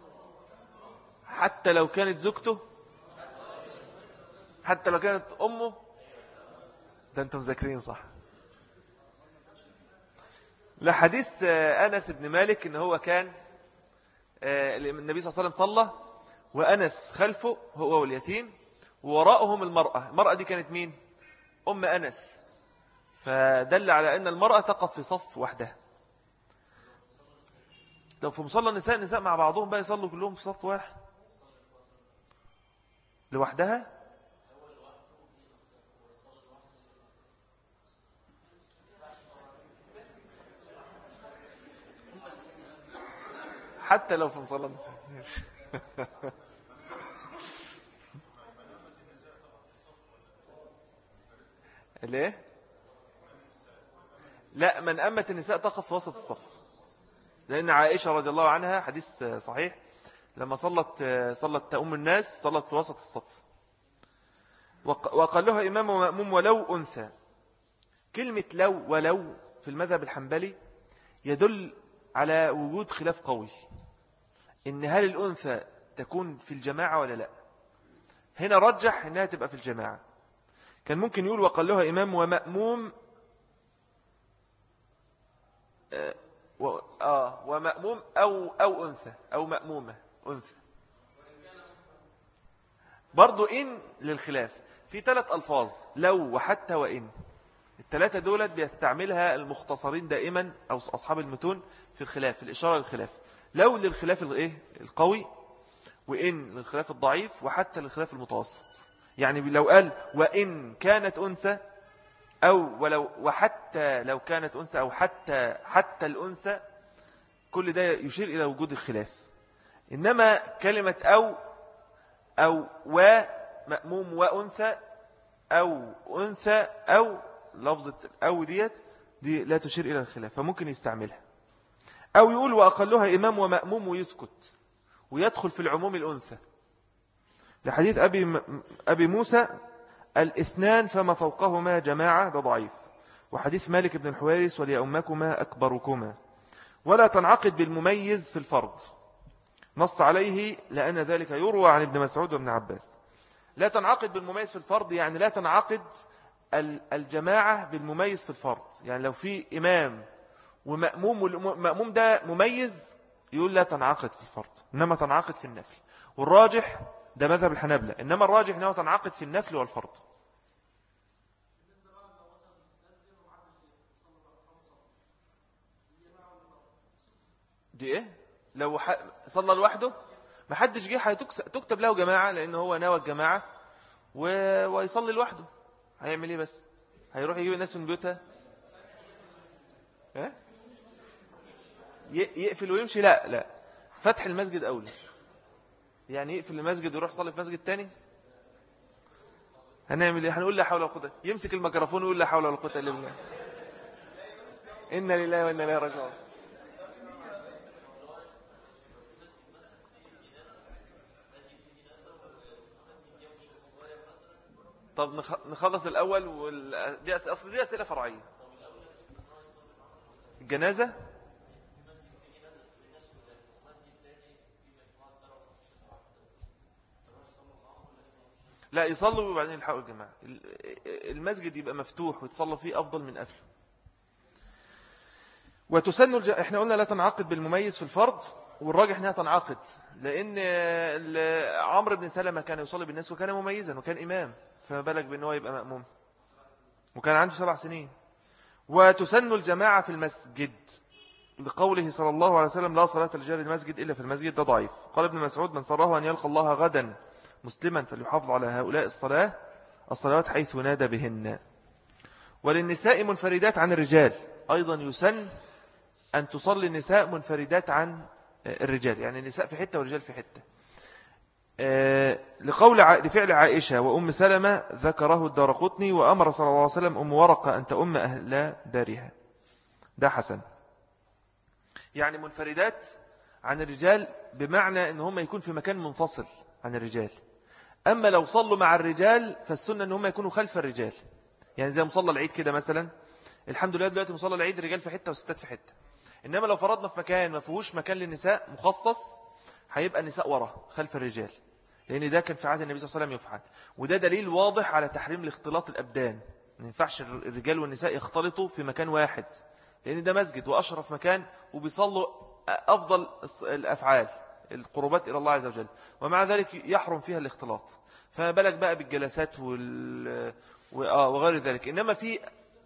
حتى لو كانت زوجته، حتى لو كانت أمه. ده أنتم مذاكرين صح. لحديث أنس بن مالك إن هو كان النبي صلى الله عليه وسلم صلى وأنس خلفه هو واليتيم ووراءهم المرأة. المرأة دي كانت مين؟ أم أنس. فدل على أن المرأة تقف في صف وحدها. لو في مصلى النساء، النساء مع بعضهم بقى يصلوا كلهم في صف واحد لوحدها. حتى لو في مصلى النساء. ليه؟ لا، من أمت النساء تقف في وسط الصف، لأن عائشة رضي الله عنها حديث صحيح لما صلت صلت أم الناس صلت في وسط الصف. وقال لها إمام ومأموم ولو أنثى. كلمة لو ولو في المذهب الحنبلي يدل على وجود خلاف قوي، إن هل الأنثى تكون في الجماعة ولا لا. هنا رجح إنها تبقى في الجماعة. كان ممكن يقول وقال لها إمام ومأموم آه, آه ومأموم أو, أو أنثى أو مأمومة أنثى. برضو إن للخلاف في ثلاث ألفاظ: لو وحتى وإن. الثلاثة دولت بيستعملها المختصرين دائما أو أصحاب المتون في الخلاف، في الإشارة للخلاف. لو للخلاف الإيه القوي، وإن للخلاف الضعيف وحتى للخلاف المتوسط. يعني لو قال وإن كانت أنثى أو ولو وحتى لو كانت أنثى أو حتى حتى الأنثى، كل ده يشير إلى وجود الخلاف. إنما كلمة أو أو ومأموم وأنثى أو أنثى أو لفظة أو ديت دي لا تشير إلى الخلاف، فممكن يستعملها. أو يقول وأقلها إمام ومأموم ويسكت، ويدخل في العموم الأنثى لحديث أبي, أبي موسى الاثنان فما فوقهما جماعة، ده ضعيف. وحديث مالك بن الحويرث وليؤمكما أكبركما. ولا تنعقد بالمميز في الفرض، نص عليه لأن ذلك يروى عن ابن مسعود وابن عباس. لا تنعقد بالمميز في الفرض يعني لا تنعقد الجماعة بالمميز في الفرض. يعني لو في إمام ومأموم والمأموم ده مميز يقول لا تنعقد في الفرض، إنما تنعقد في النفل. والراجح ده مذهب الحنابلة، إنما الراجح أنه تنعقد في النفل والفرض. دي إيه؟ لو ح... صلى لوحده ما حدش جه هتكتب له جماعة، لأنه هو نوى الجماعة و... ويصلي لوحده. هيعمل إيه بس؟ هيروح يجيب الناس من بيوتها؟ إيه؟ يقفل ويمشي؟ لا لا، فتح المسجد أولى. يعني يقفل المسجد ويروح يصلي في مسجد تاني؟ هنعمل ايه؟ هنقول لا حول ولا قوه، يمسك الميكروفون ويقول لا حول ولا قوه الا بالله. إنا لله وإنا إليه راجعون. طب نخلص الأول وال... دي أس... أصل دي أسئلة فرعية. الجنازة لا يصلوا وبعدين يلحقوا الجماعة. المسجد يبقى مفتوح ويتصلوا فيه أفضل من قفله. وتسن الج... احنا قلنا لا تنعقد بالمميز في الفرض، والراجح انها تنعقد لأن عمرو بن سلمة كان يصلي بالناس وكان مميزا وكان إمام، فما بالك بأنه يبقى مأموم وكان عنده سبع سنين. وتسن الجماعة في المسجد لقوله صلى الله عليه وسلم لا صلاة لرجال المسجد إلا في المسجد، ده ضعيف. قال ابن مسعود من سره أن يلقى الله غدا مسلما فليحافظ على هؤلاء الصلاة الصلوات حيث نادى بهن. وللنساء منفردات عن الرجال أيضا يسن أن تصلي النساء منفردات عن الرجال، يعني النساء في حتة والرجال في حتة. لقول لفعل عائشة وأم سلمة ذكره الدارقطني، وأمر صلى الله عليه وسلم أم ورقة أن تؤم أهل دارها، ده حسن. يعني منفردات عن الرجال بمعنى أن هم يكون في مكان منفصل عن الرجال. أما لو صلوا مع الرجال فالسنة أن هم يكونوا خلف الرجال، يعني زي مصلى العيد كده مثلا. الحمد لله دلوقتي مصلى العيد الرجال في حتة والستات في حتة. إنما لو فرضنا في مكان ما فيهوش مكان للنساء مخصص هيبقى النساء ورا خلف الرجال، لأن ده كان في عهد النبي صلى الله عليه وسلم يفعل. وده دليل واضح على تحريم الاختلاط الأبدان. ما ينفعش الرجال والنساء يختلطوا في مكان واحد، لأن ده مسجد وأشرف مكان وبيصلوا أفضل الأفعال القربات إلى الله عز وجل، ومع ذلك يحرم فيها الاختلاط. فما بالك بقى بالجلسات وال... وغير ذلك. إنما في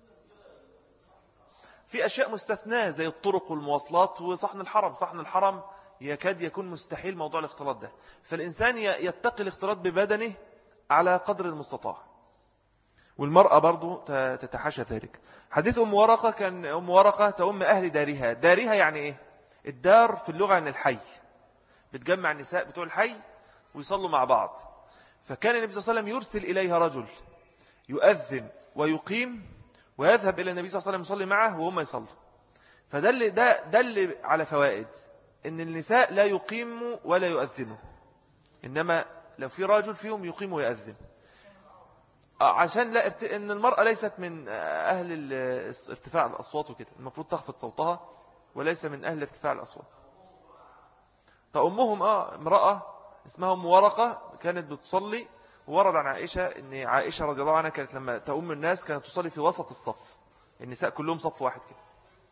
في أشياء مستثناة زي الطرق والمواصلات وصحن الحرم. صحن الحرم يكاد يكون مستحيل موضوع الاختلاط ده، فالإنسان يتقي الاختلاط ببدنه على قدر المستطاع، والمرأة برضو تتحاشى ذلك. حديث أم ورقة، كان أم ورقة تؤم أهل دارها. دارها يعني إيه؟ الدار في اللغة عن الحي، بتجمع النساء بتوع الحي ويصلوا مع بعض. فكان النبي صلى الله عليه وسلم يرسل إليها رجل يؤذن ويقيم ويذهب إلى النبي صلى الله عليه وسلم يصلي معه وهم يصلوا. فدل ده دل على فوائد إن النساء لا يقيموا ولا يؤذنوا، إنما لو في رجل فيهم يقيم ويؤذن، عشان لا ارت... إن المرأة ليست من أهل ارتفاع الأصوات وكده، المفروض تخفض صوتها وليس من أهل ارتفاع الأصوات. فأمهم آه امرأة اسمها أم ورقة كانت بتصلي، وورد عن عائشة إن عائشة رضي الله عنها كانت لما تؤم الناس كانت تصلي في وسط الصف، النساء كلهم صف واحد كده.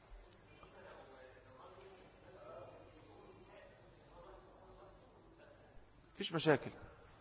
فيش مشاكل.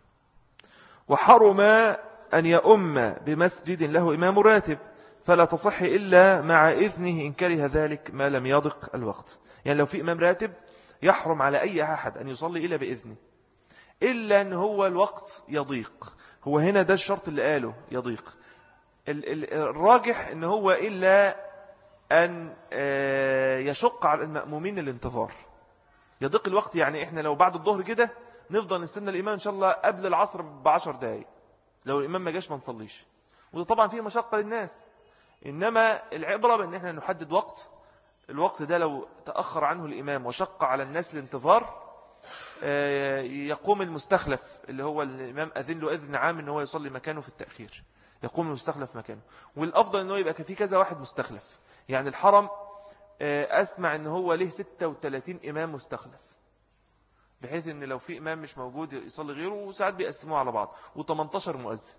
وحرم أن يؤم بمسجد له إمام راتب، فلا تصح إلا مع إذنه إن كره ذلك ما لم يضق الوقت. يعني لو في إمام راتب يحرم على أي أحد أن يصلي إلا بإذنه. إلا أن هو الوقت يضيق. هو هنا ده الشرط اللي قاله يضيق. الراجح أن هو إلا أن يشق على المأمومين الانتظار. يضيق الوقت يعني إحنا لو بعد الظهر كده نفضل نستنى الإمام إن شاء الله قبل العصر بعشر دقايق، لو الإمام ما جاش ما نصليش، وده طبعا فيه مشقة للناس. إنما العبرة بأن إحنا نحدد وقت، الوقت ده لو تأخر عنه الإمام وشق على الناس الانتظار يقوم المستخلف اللي هو الإمام أذن له إذن عام إن هو يصلي مكانه في التأخير، يقوم المستخلف مكانه. والأفضل إنه يبقى في كذا واحد مستخلف. يعني الحرم أسمع إن هو له ستة وثلاثين إمام مستخلف، بحيث إن لو في إمام مش موجود يصلي غيره، وساعات بيقسموه على بعض، و18 مؤذن.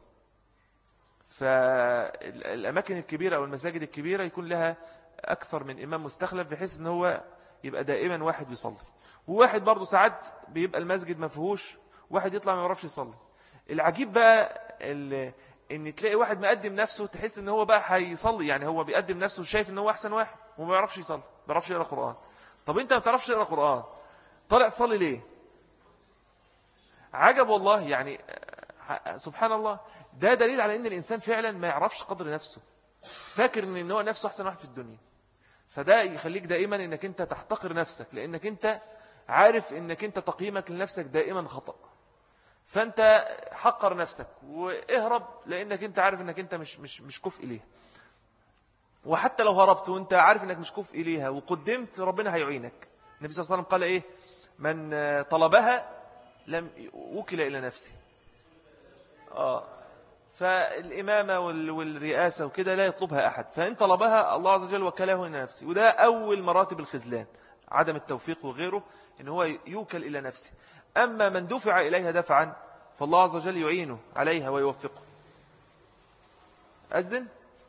فالأماكن الكبيرة أو المساجد الكبيرة يكون لها أكثر من إمام مستخلف، بحيث إن هو يبقى دائما واحد بيصلي. وواحد برضو ساعات بيبقى المسجد ما فيهوش واحد يطلع ما يعرفش يصلي. العجيب بقى ان تلاقي واحد مقدم نفسه، تحس ان هو بقى هيصلي، يعني هو بيقدم نفسه شايف ان هو احسن واحد وما يعرفش يصلي، ما بيعرفش يقرا قرآن. طب انت ما بتعرفش تقرا قرآن، طالع تصلي ليه؟ عجب والله. يعني سبحان الله، ده دليل على ان الانسان فعلا ما يعرفش قدر نفسه، فاكر ان هو نفسه احسن واحد في الدنيا. فده يخليك دائما انك انت تحتقر نفسك، لانك انت عارف انك انت تقييمك لنفسك دائما خطأ. فانت حقر نفسك واهرب، لانك انت عارف انك انت مش مش مش كفء ليها. وحتى لو هربت وانت عارف انك مش كفء ليها وقدمت، ربنا هيعينك. النبي صلى الله عليه وسلم قال ايه؟ من طلبها لم وكل الى نفسه. اه فالإمامة والرئاسة وكده لا يطلبها أحد، فإن طلبها الله عز وجل وكله إلى نفسه. وده أول مراتب الخذلان، عدم التوفيق وغيره، إن هو يوكل إلى نفسه. أما من دفع إليها دفعا فالله عز وجل يعينه عليها ويوفقه. أذن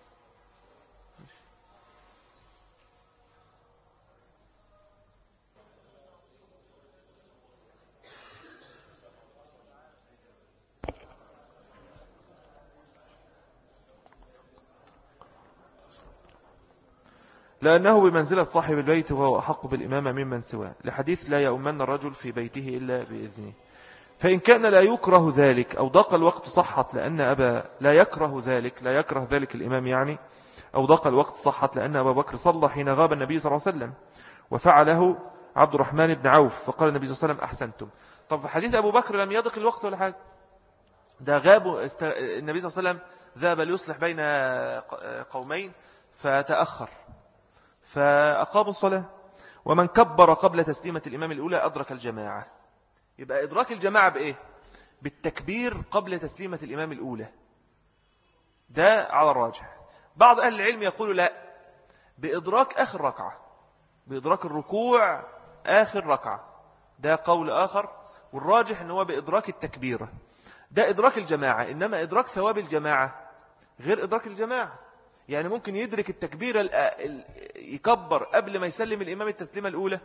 لأنه بمنزلة صاحب البيت وهو أحق بالإمامة ممن سواه، لحديث لا يؤمن الرجل في بيته إلا بإذنه. فإن كان لا يكره ذلك أو ضاق الوقت صحت، لأن أبا لا يكره ذلك، لا يكره ذلك الإمام يعني، أو ضاق الوقت صحت، لأن أبا بكر صلى حين غاب النبي صلى الله عليه وسلم، وفعله عبد الرحمن بن عوف، فقال النبي صلى الله عليه وسلم أحسنتم. طب في حديث أبو بكر لم يضق الوقت ولا حاجة، ده غاب است... النبي صلى الله عليه وسلم ذهب ليصلح بين قومين فتأخر فأقاموا الصلاة. ومن كبر قبل تسليمة الإمام الأولى أدرك الجماعة. يبقى إدراك الجماعة بإيه؟ بالتكبير قبل تسليمة الإمام الأولى، ده على الراجح. بعض أهل العلم يقول لا، بإدراك آخر ركعة، بإدراك الركوع آخر ركعة، ده قول آخر. والراجح أنه بإدراك التكبيرة، ده إدراك الجماعة. إنما إدراك ثواب الجماعة غير إدراك الجماعة. يعني ممكن يدرك التكبيرة يكبر قبل ما يسلم الإمام التسليمة الأولى،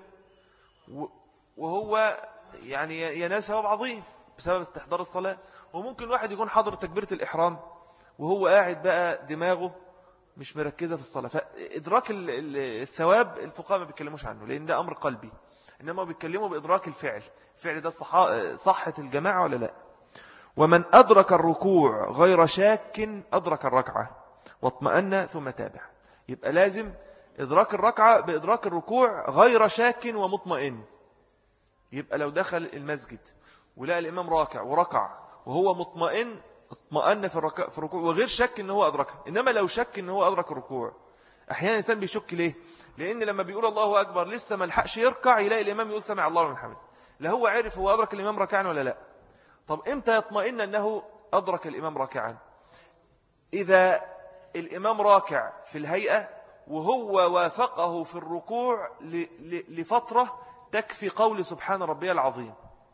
وهو يعني ينال ثواب عظيم بسبب استحضار الصلاة. وممكن واحد يكون حاضر تكبيرة الإحرام وهو قاعد بقى دماغه مش مركزة في الصلاة. فإدراك الثواب الفقهاء ما بيتكلموش عنه، لأن ده أمر قلبي. إنما بيتكلموا بإدراك الفعل، الفعل ده صحة الجماعة ولا لا. ومن أدرك الركوع غير شاك أدرك الركعة واطمأن ثم تابع. يبقى لازم إدراك الركعة بإدراك الركوع غير شاك ومطمئن. يبقى لو دخل المسجد ولقى الإمام راكع وركع وهو مطمئن، اطمأن في الركوع وغير شك إن هو أدركه. إنما لو شك إن هو أدرك الركوع، أحيانا الإنسان بيشك ليه؟ لأن لما بيقول الله أكبر لسه ما لحقش يركع، يلاقي الإمام يقول سمع الله لمن حمده، لا هو عارف هو أدرك الإمام ركعا ولا لا. طب إمتى يطمئن أنه أدرك الإمام ركعا؟ إذا الإمام راكع في الهيئة وهو وافقه في الركوع لفترة تكفي قول سبحان ربي العظيم،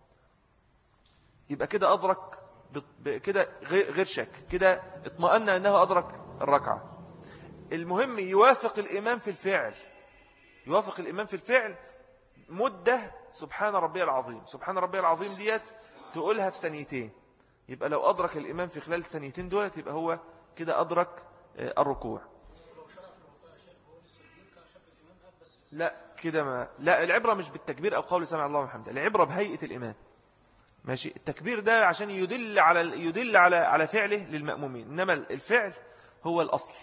يبقى كده أدرك كده غير شك، كده اطمأن أنه أدرك الركعة. المهم يوافق الإمام في الفعل، يوافق الإمام في الفعل مدة سبحان ربي العظيم. سبحان ربي العظيم ديت تقولها في ثانيتين، يبقى لو أدرك الإمام في خلال ثانيتين دولت يبقى هو كده أدرك الركوع. لا كده ما لا، العبرة مش بالتكبير أو قول سمع الله وحمده، العبرة بهيئة الإمام. ماشي. التكبير ده عشان يدل على يدل على على فعله للمأمومين، إنما الفعل هو الأصل.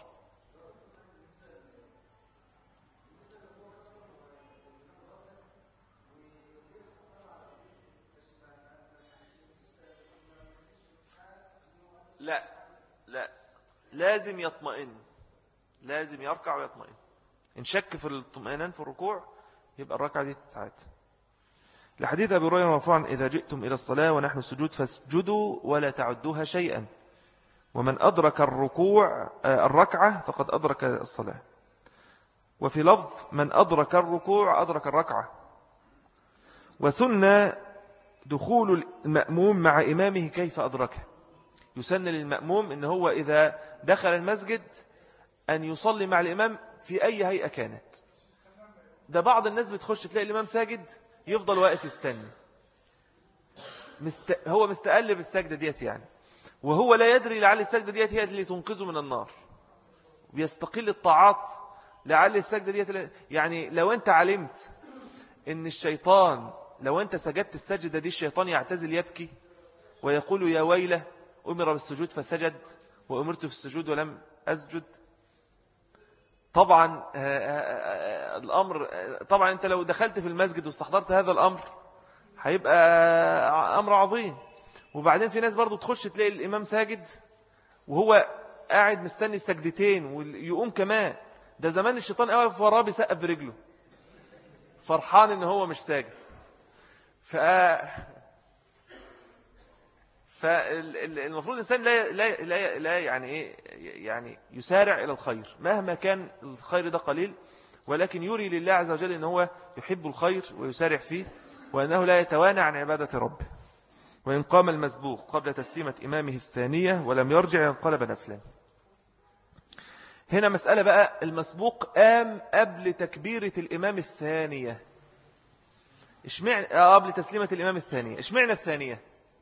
لا لا، لازم يطمئن، لازم يركع ويطمئن. إن شك في الاطمئنان في الركوع يبقى الركعة دي تتعاد. لحديث أبي هريرة مرفوعا: إذا جئتم إلى الصلاة ونحن السجود فاسجدوا ولا تعدوها شيئا، ومن أدرك الركوع الركعة فقد أدرك الصلاة. وفي لفظ: من أدرك الركوع أدرك الركعة. وسن دخول المأموم مع إمامه كيف أدركه. يسن للمأموم إن هو إذا دخل المسجد أن يصلي مع الإمام في أي هيئة كانت. ده بعض الناس بتخش تلاقي الإمام ساجد يفضل واقف يستني، مست... هو مستقل بالسجدة ديت يعني، وهو لا يدري لعل السجدة ديت هي اللي تنقذه من النار، بيستقل الطاعات لعل السجدة ديت. يعني لو أنت علمت إن الشيطان لو أنت سجدت السجدة دي الشيطان يعتزل يبكي ويقول يا ويله أمر بالسجود فسجد وأمرت في السجود ولم أسجد. طبعا الأمر طبعا أنت لو دخلت في المسجد واستحضرت هذا الأمر هيبقى أمر عظيم. وبعدين في ناس برضو تخش تلاقي الإمام ساجد وهو قاعد مستني السجدتين ويقوم كمان. ده زمان الشيطان قاعد وراه بيسقف برجله فرحان إن هو مش ساجد. ف فالمفروض الإنسان لا, لا, لا, لا يعني إيه يعني يسارع إلى الخير مهما كان الخير ده قليل، ولكن يري لله عز وجل إن هو يحب الخير ويسارع فيه، وأنه لا يتوانى عن عبادة ربه. وإن قام المسبوق قبل تسليمة إمامه الثانية ولم يرجع ينقلب نفلا. هنا مسألة بقى، المسبوق قام قبل تكبيرة الإمام الثانية، اشمعنى قبل تسليمة الإمام الثانية؟ اشمعنى الثانية؟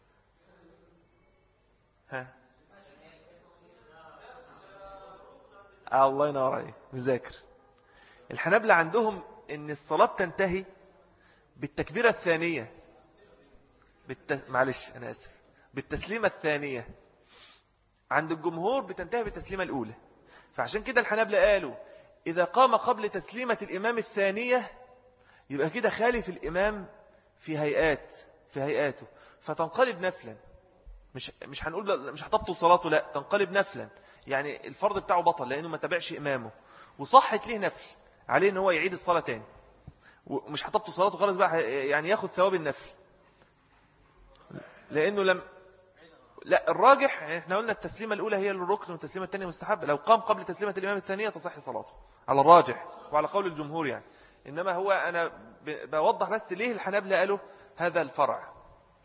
ها الله ينور عليك مذاكر. الحنابلة عندهم ان الصلاة بتنتهي بالتكبيرة الثانية بالت... معلش انا اسف بالتسليمة الثانية. عند الجمهور بتنتهي بالتسليمة الاولى. فعشان كده الحنابلة قالوا اذا قام قبل تسليمة الامام الثانية يبقى كده خالف الامام في هيئات في هيئاته فتنقلب نفلا. مش مش هنقول مش هتبطل صلاته، لا تنقلب نفلا. يعني الفرض بتاعه بطل لأنه ما تبعش إمامه وصحت ليه نفل عليه ان هو يعيد الصلاة تاني، ومش هتبطل صلاته خالص بقى، يعني ياخد ثواب النفل لأنه لم لا الراجح احنا قلنا التسليمة الأولى هي الركن والتسليمة الثانية مستحبة. لو قام قبل تسليمة الإمام الثانية تصح صلاته على الراجح وعلى قول الجمهور يعني. إنما هو أنا بوضح بس ليه الحنابلة قالوا هذا الفرع.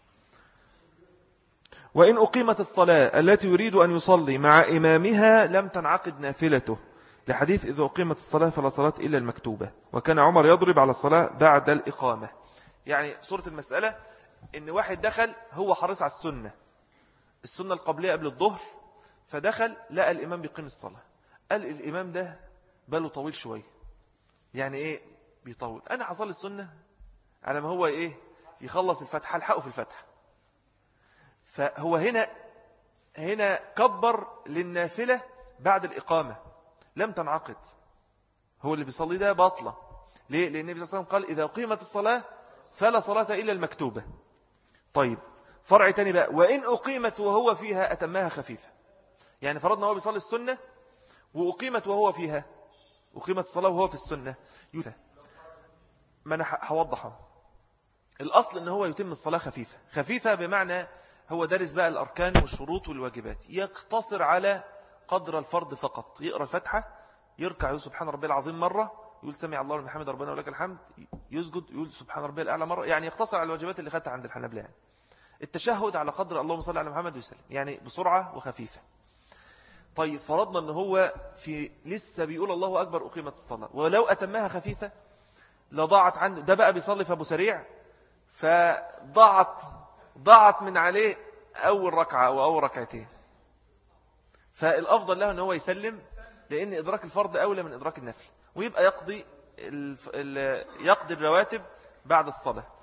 وإن أقيمت الصلاة التي يريد أن يصلي مع إمامها لم تنعقد نافلته، لحديث إذا أقيمت الصلاة فلا صلاة إلا المكتوبة، وكان عمر يضرب على الصلاة بعد الإقامة. يعني صورة المسألة إن واحد دخل هو حريص على السنة السنة القبلية قبل الظهر، فدخل لقى الإمام بيقيم الصلاة، قال الإمام ده باله طويل شوية، يعني إيه بيطول، أنا هصلي السنة على ما هو إيه يخلص الفتحة الحقه في الفتحة. فهو هنا هنا كبر للنافلة بعد الإقامة لم تنعقد، هو اللي بيصلي ده باطلة. ليه؟ لأن النبي صلى الله عليه وسلم قال إذا أقيمت الصلاة فلا صلاة إلا المكتوبة. طيب فرع تاني بقى، وإن أقيمت وهو فيها أتمها خفيفة. يعني فرضنا هو بيصلي السنة وأقيمت وهو فيها، أقيمت الصلاة وهو في السنة يوفى. ما أنا هوضحه. الأصل أنه هو يتم الصلاة خفيفة خفيفة بمعنى هو دارس بقى الأركان والشروط والواجبات، يقتصر على قدر الفرض فقط، يقرأ الفتحة، يركع يقول سبحان ربي العظيم مرة، يقول سمع الله لمن حمده ربنا ولك الحمد، يسجد يقول سبحان ربي الأعلى مرة. يعني يقتصر على الواجبات اللي خدتها عند الحنابلة. يعني التشهد على قدر اللهم صل على محمد وسلم، يعني بسرعة وخفيفة. طيب فرضنا أنه هو في لسه بيقول الله أكبر أقيمت الصلاة، ولو أتمها خفيفة لضاعت عنه. ده بقى بيصلي في أبو سريع فضاعت ضاعت من عليه أول ركعة أو أول ركعتين، فالأفضل له أنه هو يسلم، لأن إدراك الفرض أولى من إدراك النفل، ويبقى يقضي يقضي الرواتب بعد الصلاة.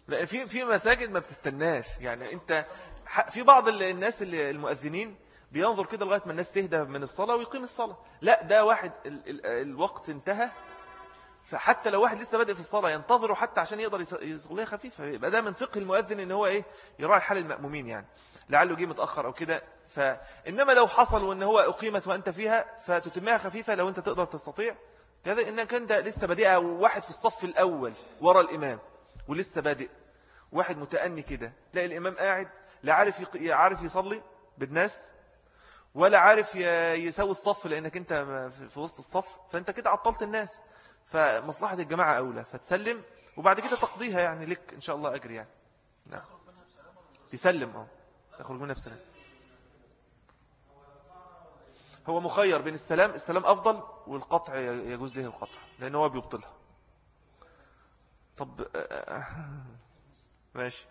لا، في في مساجد ما بتستناش يعني. انت في بعض الناس اللي المؤذنين بينظر كده لغاية ما الناس تهدى من الصلاة ويقيم الصلاة. لا، ده واحد ال ال الوقت انتهى، فحتى لو واحد لسه بادئ في الصلاة ينتظره حتى عشان يقدر يصليها خفيفة. يبقى ده من فقه المؤذن ان هو ايه، يراعي حال المأمومين يعني، لعله جه متأخر او كده. فإنما لو حصل وان هو أقيمت وأنت فيها فتتمها خفيفة لو انت تقدر تستطيع كذا، انك انت لسه بادئ، واحد في الصف الأول ورا الإمام ولسه بادئ، واحد متأني كده، تلاقي الإمام قاعد لا عارف عارف يصلي بالناس ولا عارف يسوي الصف، لأنك أنت في وسط الصف، فأنت كده عطلت الناس. فمصلحة الجماعة أولى، فتسلم وبعد كده تقضيها يعني لك إن شاء الله أجر يعني. نعم، يسلم اه يخرج منها بسلام. هو مخير بين السلام، السلام أفضل، والقطع يجوز له القطع لأنه هو بيبطلها. طب ماشي.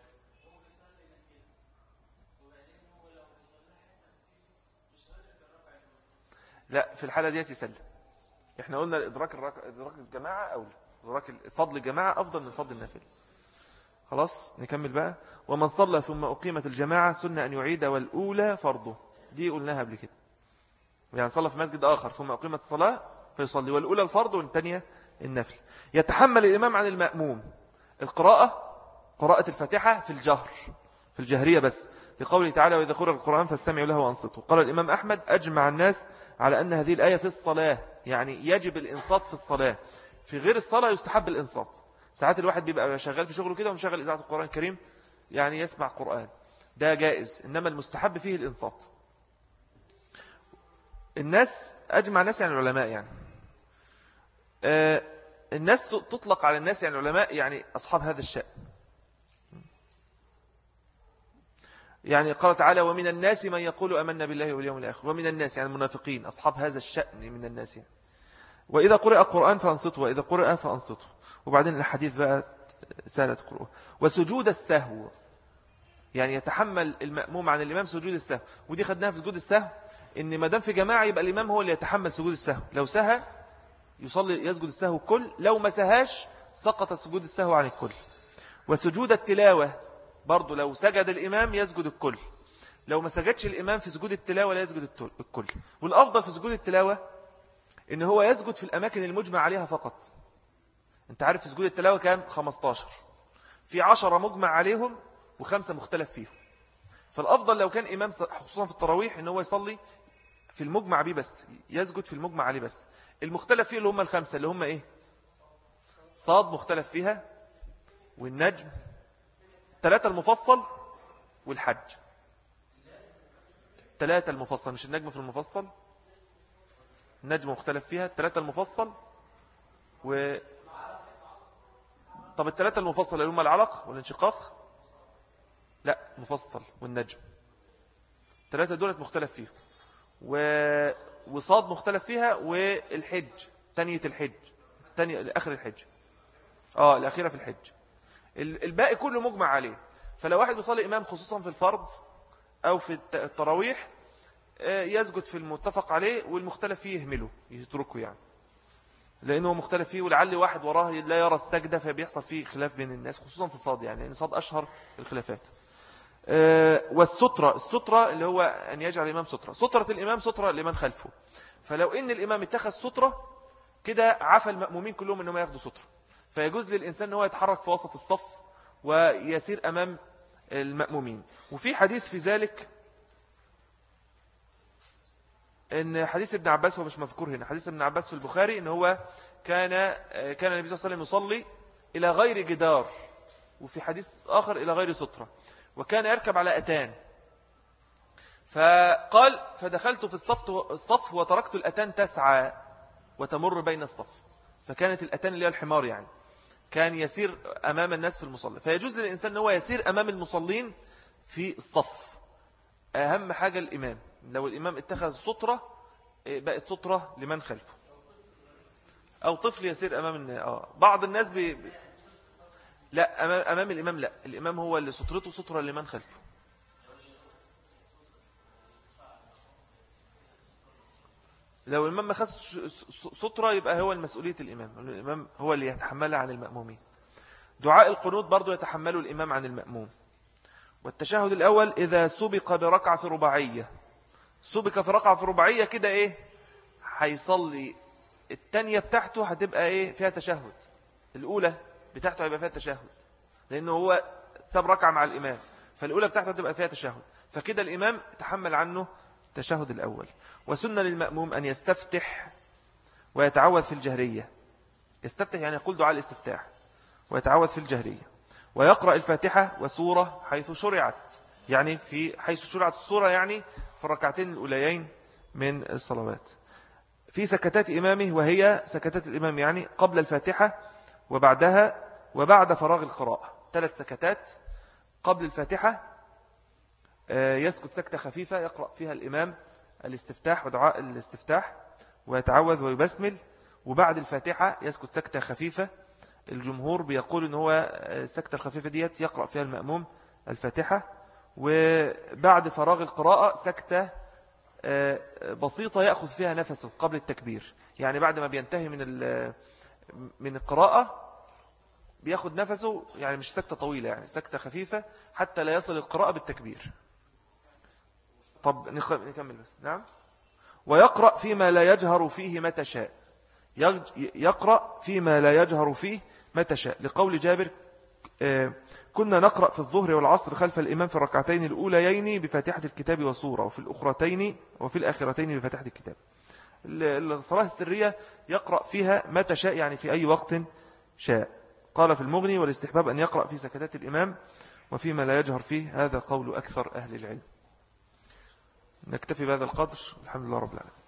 لا، في الحالة ديت يسلم. احنا قلنا الادراك ادراك الجماعة أولى، ادراك فضل الجماعة أفضل من فضل النافلة. خلاص نكمل بقى. ومن صلى ثم أقيمت الجماعة سنة أن يعيد والأولى فرضه، دي قلناها قبل كده. يعني صلى في مسجد آخر ثم أقيمت الصلاة فيصلي، والأولى الفرض والثانية النفل. يتحمل الإمام عن المأموم القراءة، قراءة الفاتحة في الجهر، في الجهرية بس، لقوله تعالى وإذا قرأ القرآن فاستمعوا له وأنصتوا. قال الإمام أحمد أجمع الناس على أن هذه الآية في الصلاة، يعني يجب الإنصات في الصلاة. في غير الصلاة يستحب الإنصات. ساعات الواحد بيبقى شغال في شغله كده ومشغل إذاعة القرآن الكريم يعني يسمع قرآن، ده جائز، إنما المستحب فيه الإنصات. الناس أجمع الناس يعني العلماء يعني آه الناس تطلق على الناس يعني العلماء يعني أصحاب هذا الشأن. يعني قال تعالى ومن الناس من يقول أمنا بالله واليوم الآخر، ومن الناس يعني المنافقين أصحاب هذا الشأن من الناس يعني. وإذا قرأ القرآن فأنصتوا وإذا قرأ فأنصتوا. وبعدين الحديث بقى سهلة قرأه. وسجود السهو، يعني يتحمل المأموم عن الإمام سجود السهو، ودي خدناها في سجود السهو إن ما دام في جماعة يبقى الإمام هو اللي يتحمل سجود السهو. لو سهى يصلي يسجد السهو الكل، لو ما سهاش سقط سجود السهو عن الكل. وسجود التلاوة برضو لو سجد الإمام يسجد الكل، لو ما سجدش الإمام في سجود التلاوة لا يسجد الكل. والأفضل في سجود التلاوة إن هو يسجد في الأماكن المجمع عليها فقط. أنت عارف في سجود التلاوة كام؟ خمستاشر، في عشرة مجمع عليهم وخمسة مختلف فيهم. فالأفضل لو كان إمام خصوصا في التراويح إن هو يصلي في المجمع بيه بس، يسجد في المجمع عليه بس. المختلف فيه اللي هم الخمسة اللي هم إيه؟ صاد مختلف فيها، والنجم، ثلاثة المفصل، والحج. ثلاثة المفصل، مش النجم في المفصل، النجم مختلف فيها، ثلاثة المفصل و طب الثلاثة المفصل اللي هم العلق والانشقاق، لا مفصل والنجم، ثلاثة دولت مختلف فيها، و... وصاد مختلف فيها، والحج تانية الحج تانية آخر الحج اه الأخيرة في الحج. الباقي كله مجمع عليه. فلو واحد بيصلي إمام خصوصا في الفرض أو في التراويح يسجد في المتفق عليه، والمختلف فيه يهمله يتركه يعني، لأنه مختلف فيه، ولعل واحد وراه لا يرى السجدة فبيحصل فيه خلاف بين الناس خصوصا في صاد يعني، لأن صاد أشهر الخلافات. والسترة، السترة اللي هو أن يجعل الإمام سترة، سترة الإمام سترة لمن خلفه. فلو إن الإمام اتخذ سترة كده عفى المأمومين كلهم أنهم ياخدوا سترة، فيجوز للإنسان أنه يتحرك في وسط الصف ويسير أمام المأمومين. وفي حديث في ذلك إن حديث ابن عباس، هو مش مذكور هنا، حديث ابن عباس في البخاري إن هو كان كان النبي صلى الله عليه وسلم يصلي إلى غير جدار، وفي حديث آخر إلى غير سترة، وكان يركب على أتان. فقال فدخلت في الصف الصف وتركت الأتان تسعى وتمر بين الصف. فكانت الأتان اللي هي الحمار يعني، كان يسير أمام الناس في المصلى. فيجوز للإنسان أنه يسير أمام المصلين في الصف. أهم حاجة الإمام، لو الإمام اتخذ سترة بقت سترة لمن خلفه، أو طفل يسير أمام الناس. آه. بعض الناس بي... لا أمام... أمام الإمام لا، الإمام هو اللي سترته سترة لمن خلفه. لو الإمام ما خذ سترة يبقى هو المسؤولية الإمام، الإمام هو اللي يتحملها عن المأمومين. دعاء القنوت برضو يتحمله الإمام عن المأموم. والتشهد الأول إذا سبق بركعة في رباعية، سبق في ركعة في رباعية كده إيه هيصلي التانية بتاعته هتبقى إيه فيها تشهد، الأولى بتاعته هيبقى فيها تشهد لأنه هو ساب ركعة مع الإمام، فالأولى بتاعته هتبقى فيها تشهد، فكده الإمام تحمل عنه التشهد الأول. وسنة للمأموم أن يستفتح ويتعوذ في الجهرية، يستفتح يعني يقول دعاء الاستفتاح ويتعوذ في الجهرية، ويقرأ الفاتحة وسورة حيث شرعت، يعني في حيث شرعت السورة يعني في الركعتين الأوليين من الصلوات، في سكتات إمامه، وهي سكتات الإمام يعني قبل الفاتحة وبعدها وبعد فراغ القراءة، ثلاث سكتات قبل الفاتحة يسكت سكتة خفيفة يقرأ فيها الإمام الاستفتاح ودعاء الاستفتاح ويتعوذ ويبسمل، وبعد الفاتحة يسكت سكتة خفيفة. الجمهور بيقول إن هو السكتة الخفيفة ديت يقرأ فيها المأموم الفاتحة، وبعد فراغ القراءة سكتة بسيطة يأخذ فيها نفسه قبل التكبير، يعني بعد ما بينتهي من من القراءة بياخد نفسه، يعني مش سكتة طويلة، يعني سكتة خفيفة حتى لا يصل القراءة بالتكبير. طب نكمل بس. نعم. ويقرأ فيما لا يجهر فيه متى شاء، يقرأ فيما لا يجهر فيه متى شاء، لقول جابر كنا نقرأ في الظهر والعصر خلف الإمام في الركعتين الأوليين بفاتحة الكتاب وسورة، وفي الأخرتين وفي الآخرتين بفاتحة الكتاب. الصلاة السرية يقرأ فيها متى شاء، يعني في أي وقت شاء. قال في المغني والاستحباب أن يقرأ في سكتات الإمام وفيما لا يجهر فيه، هذا قول أكثر أهل العلم. نكتفي بهذا القدر، الحمد لله رب العالمين.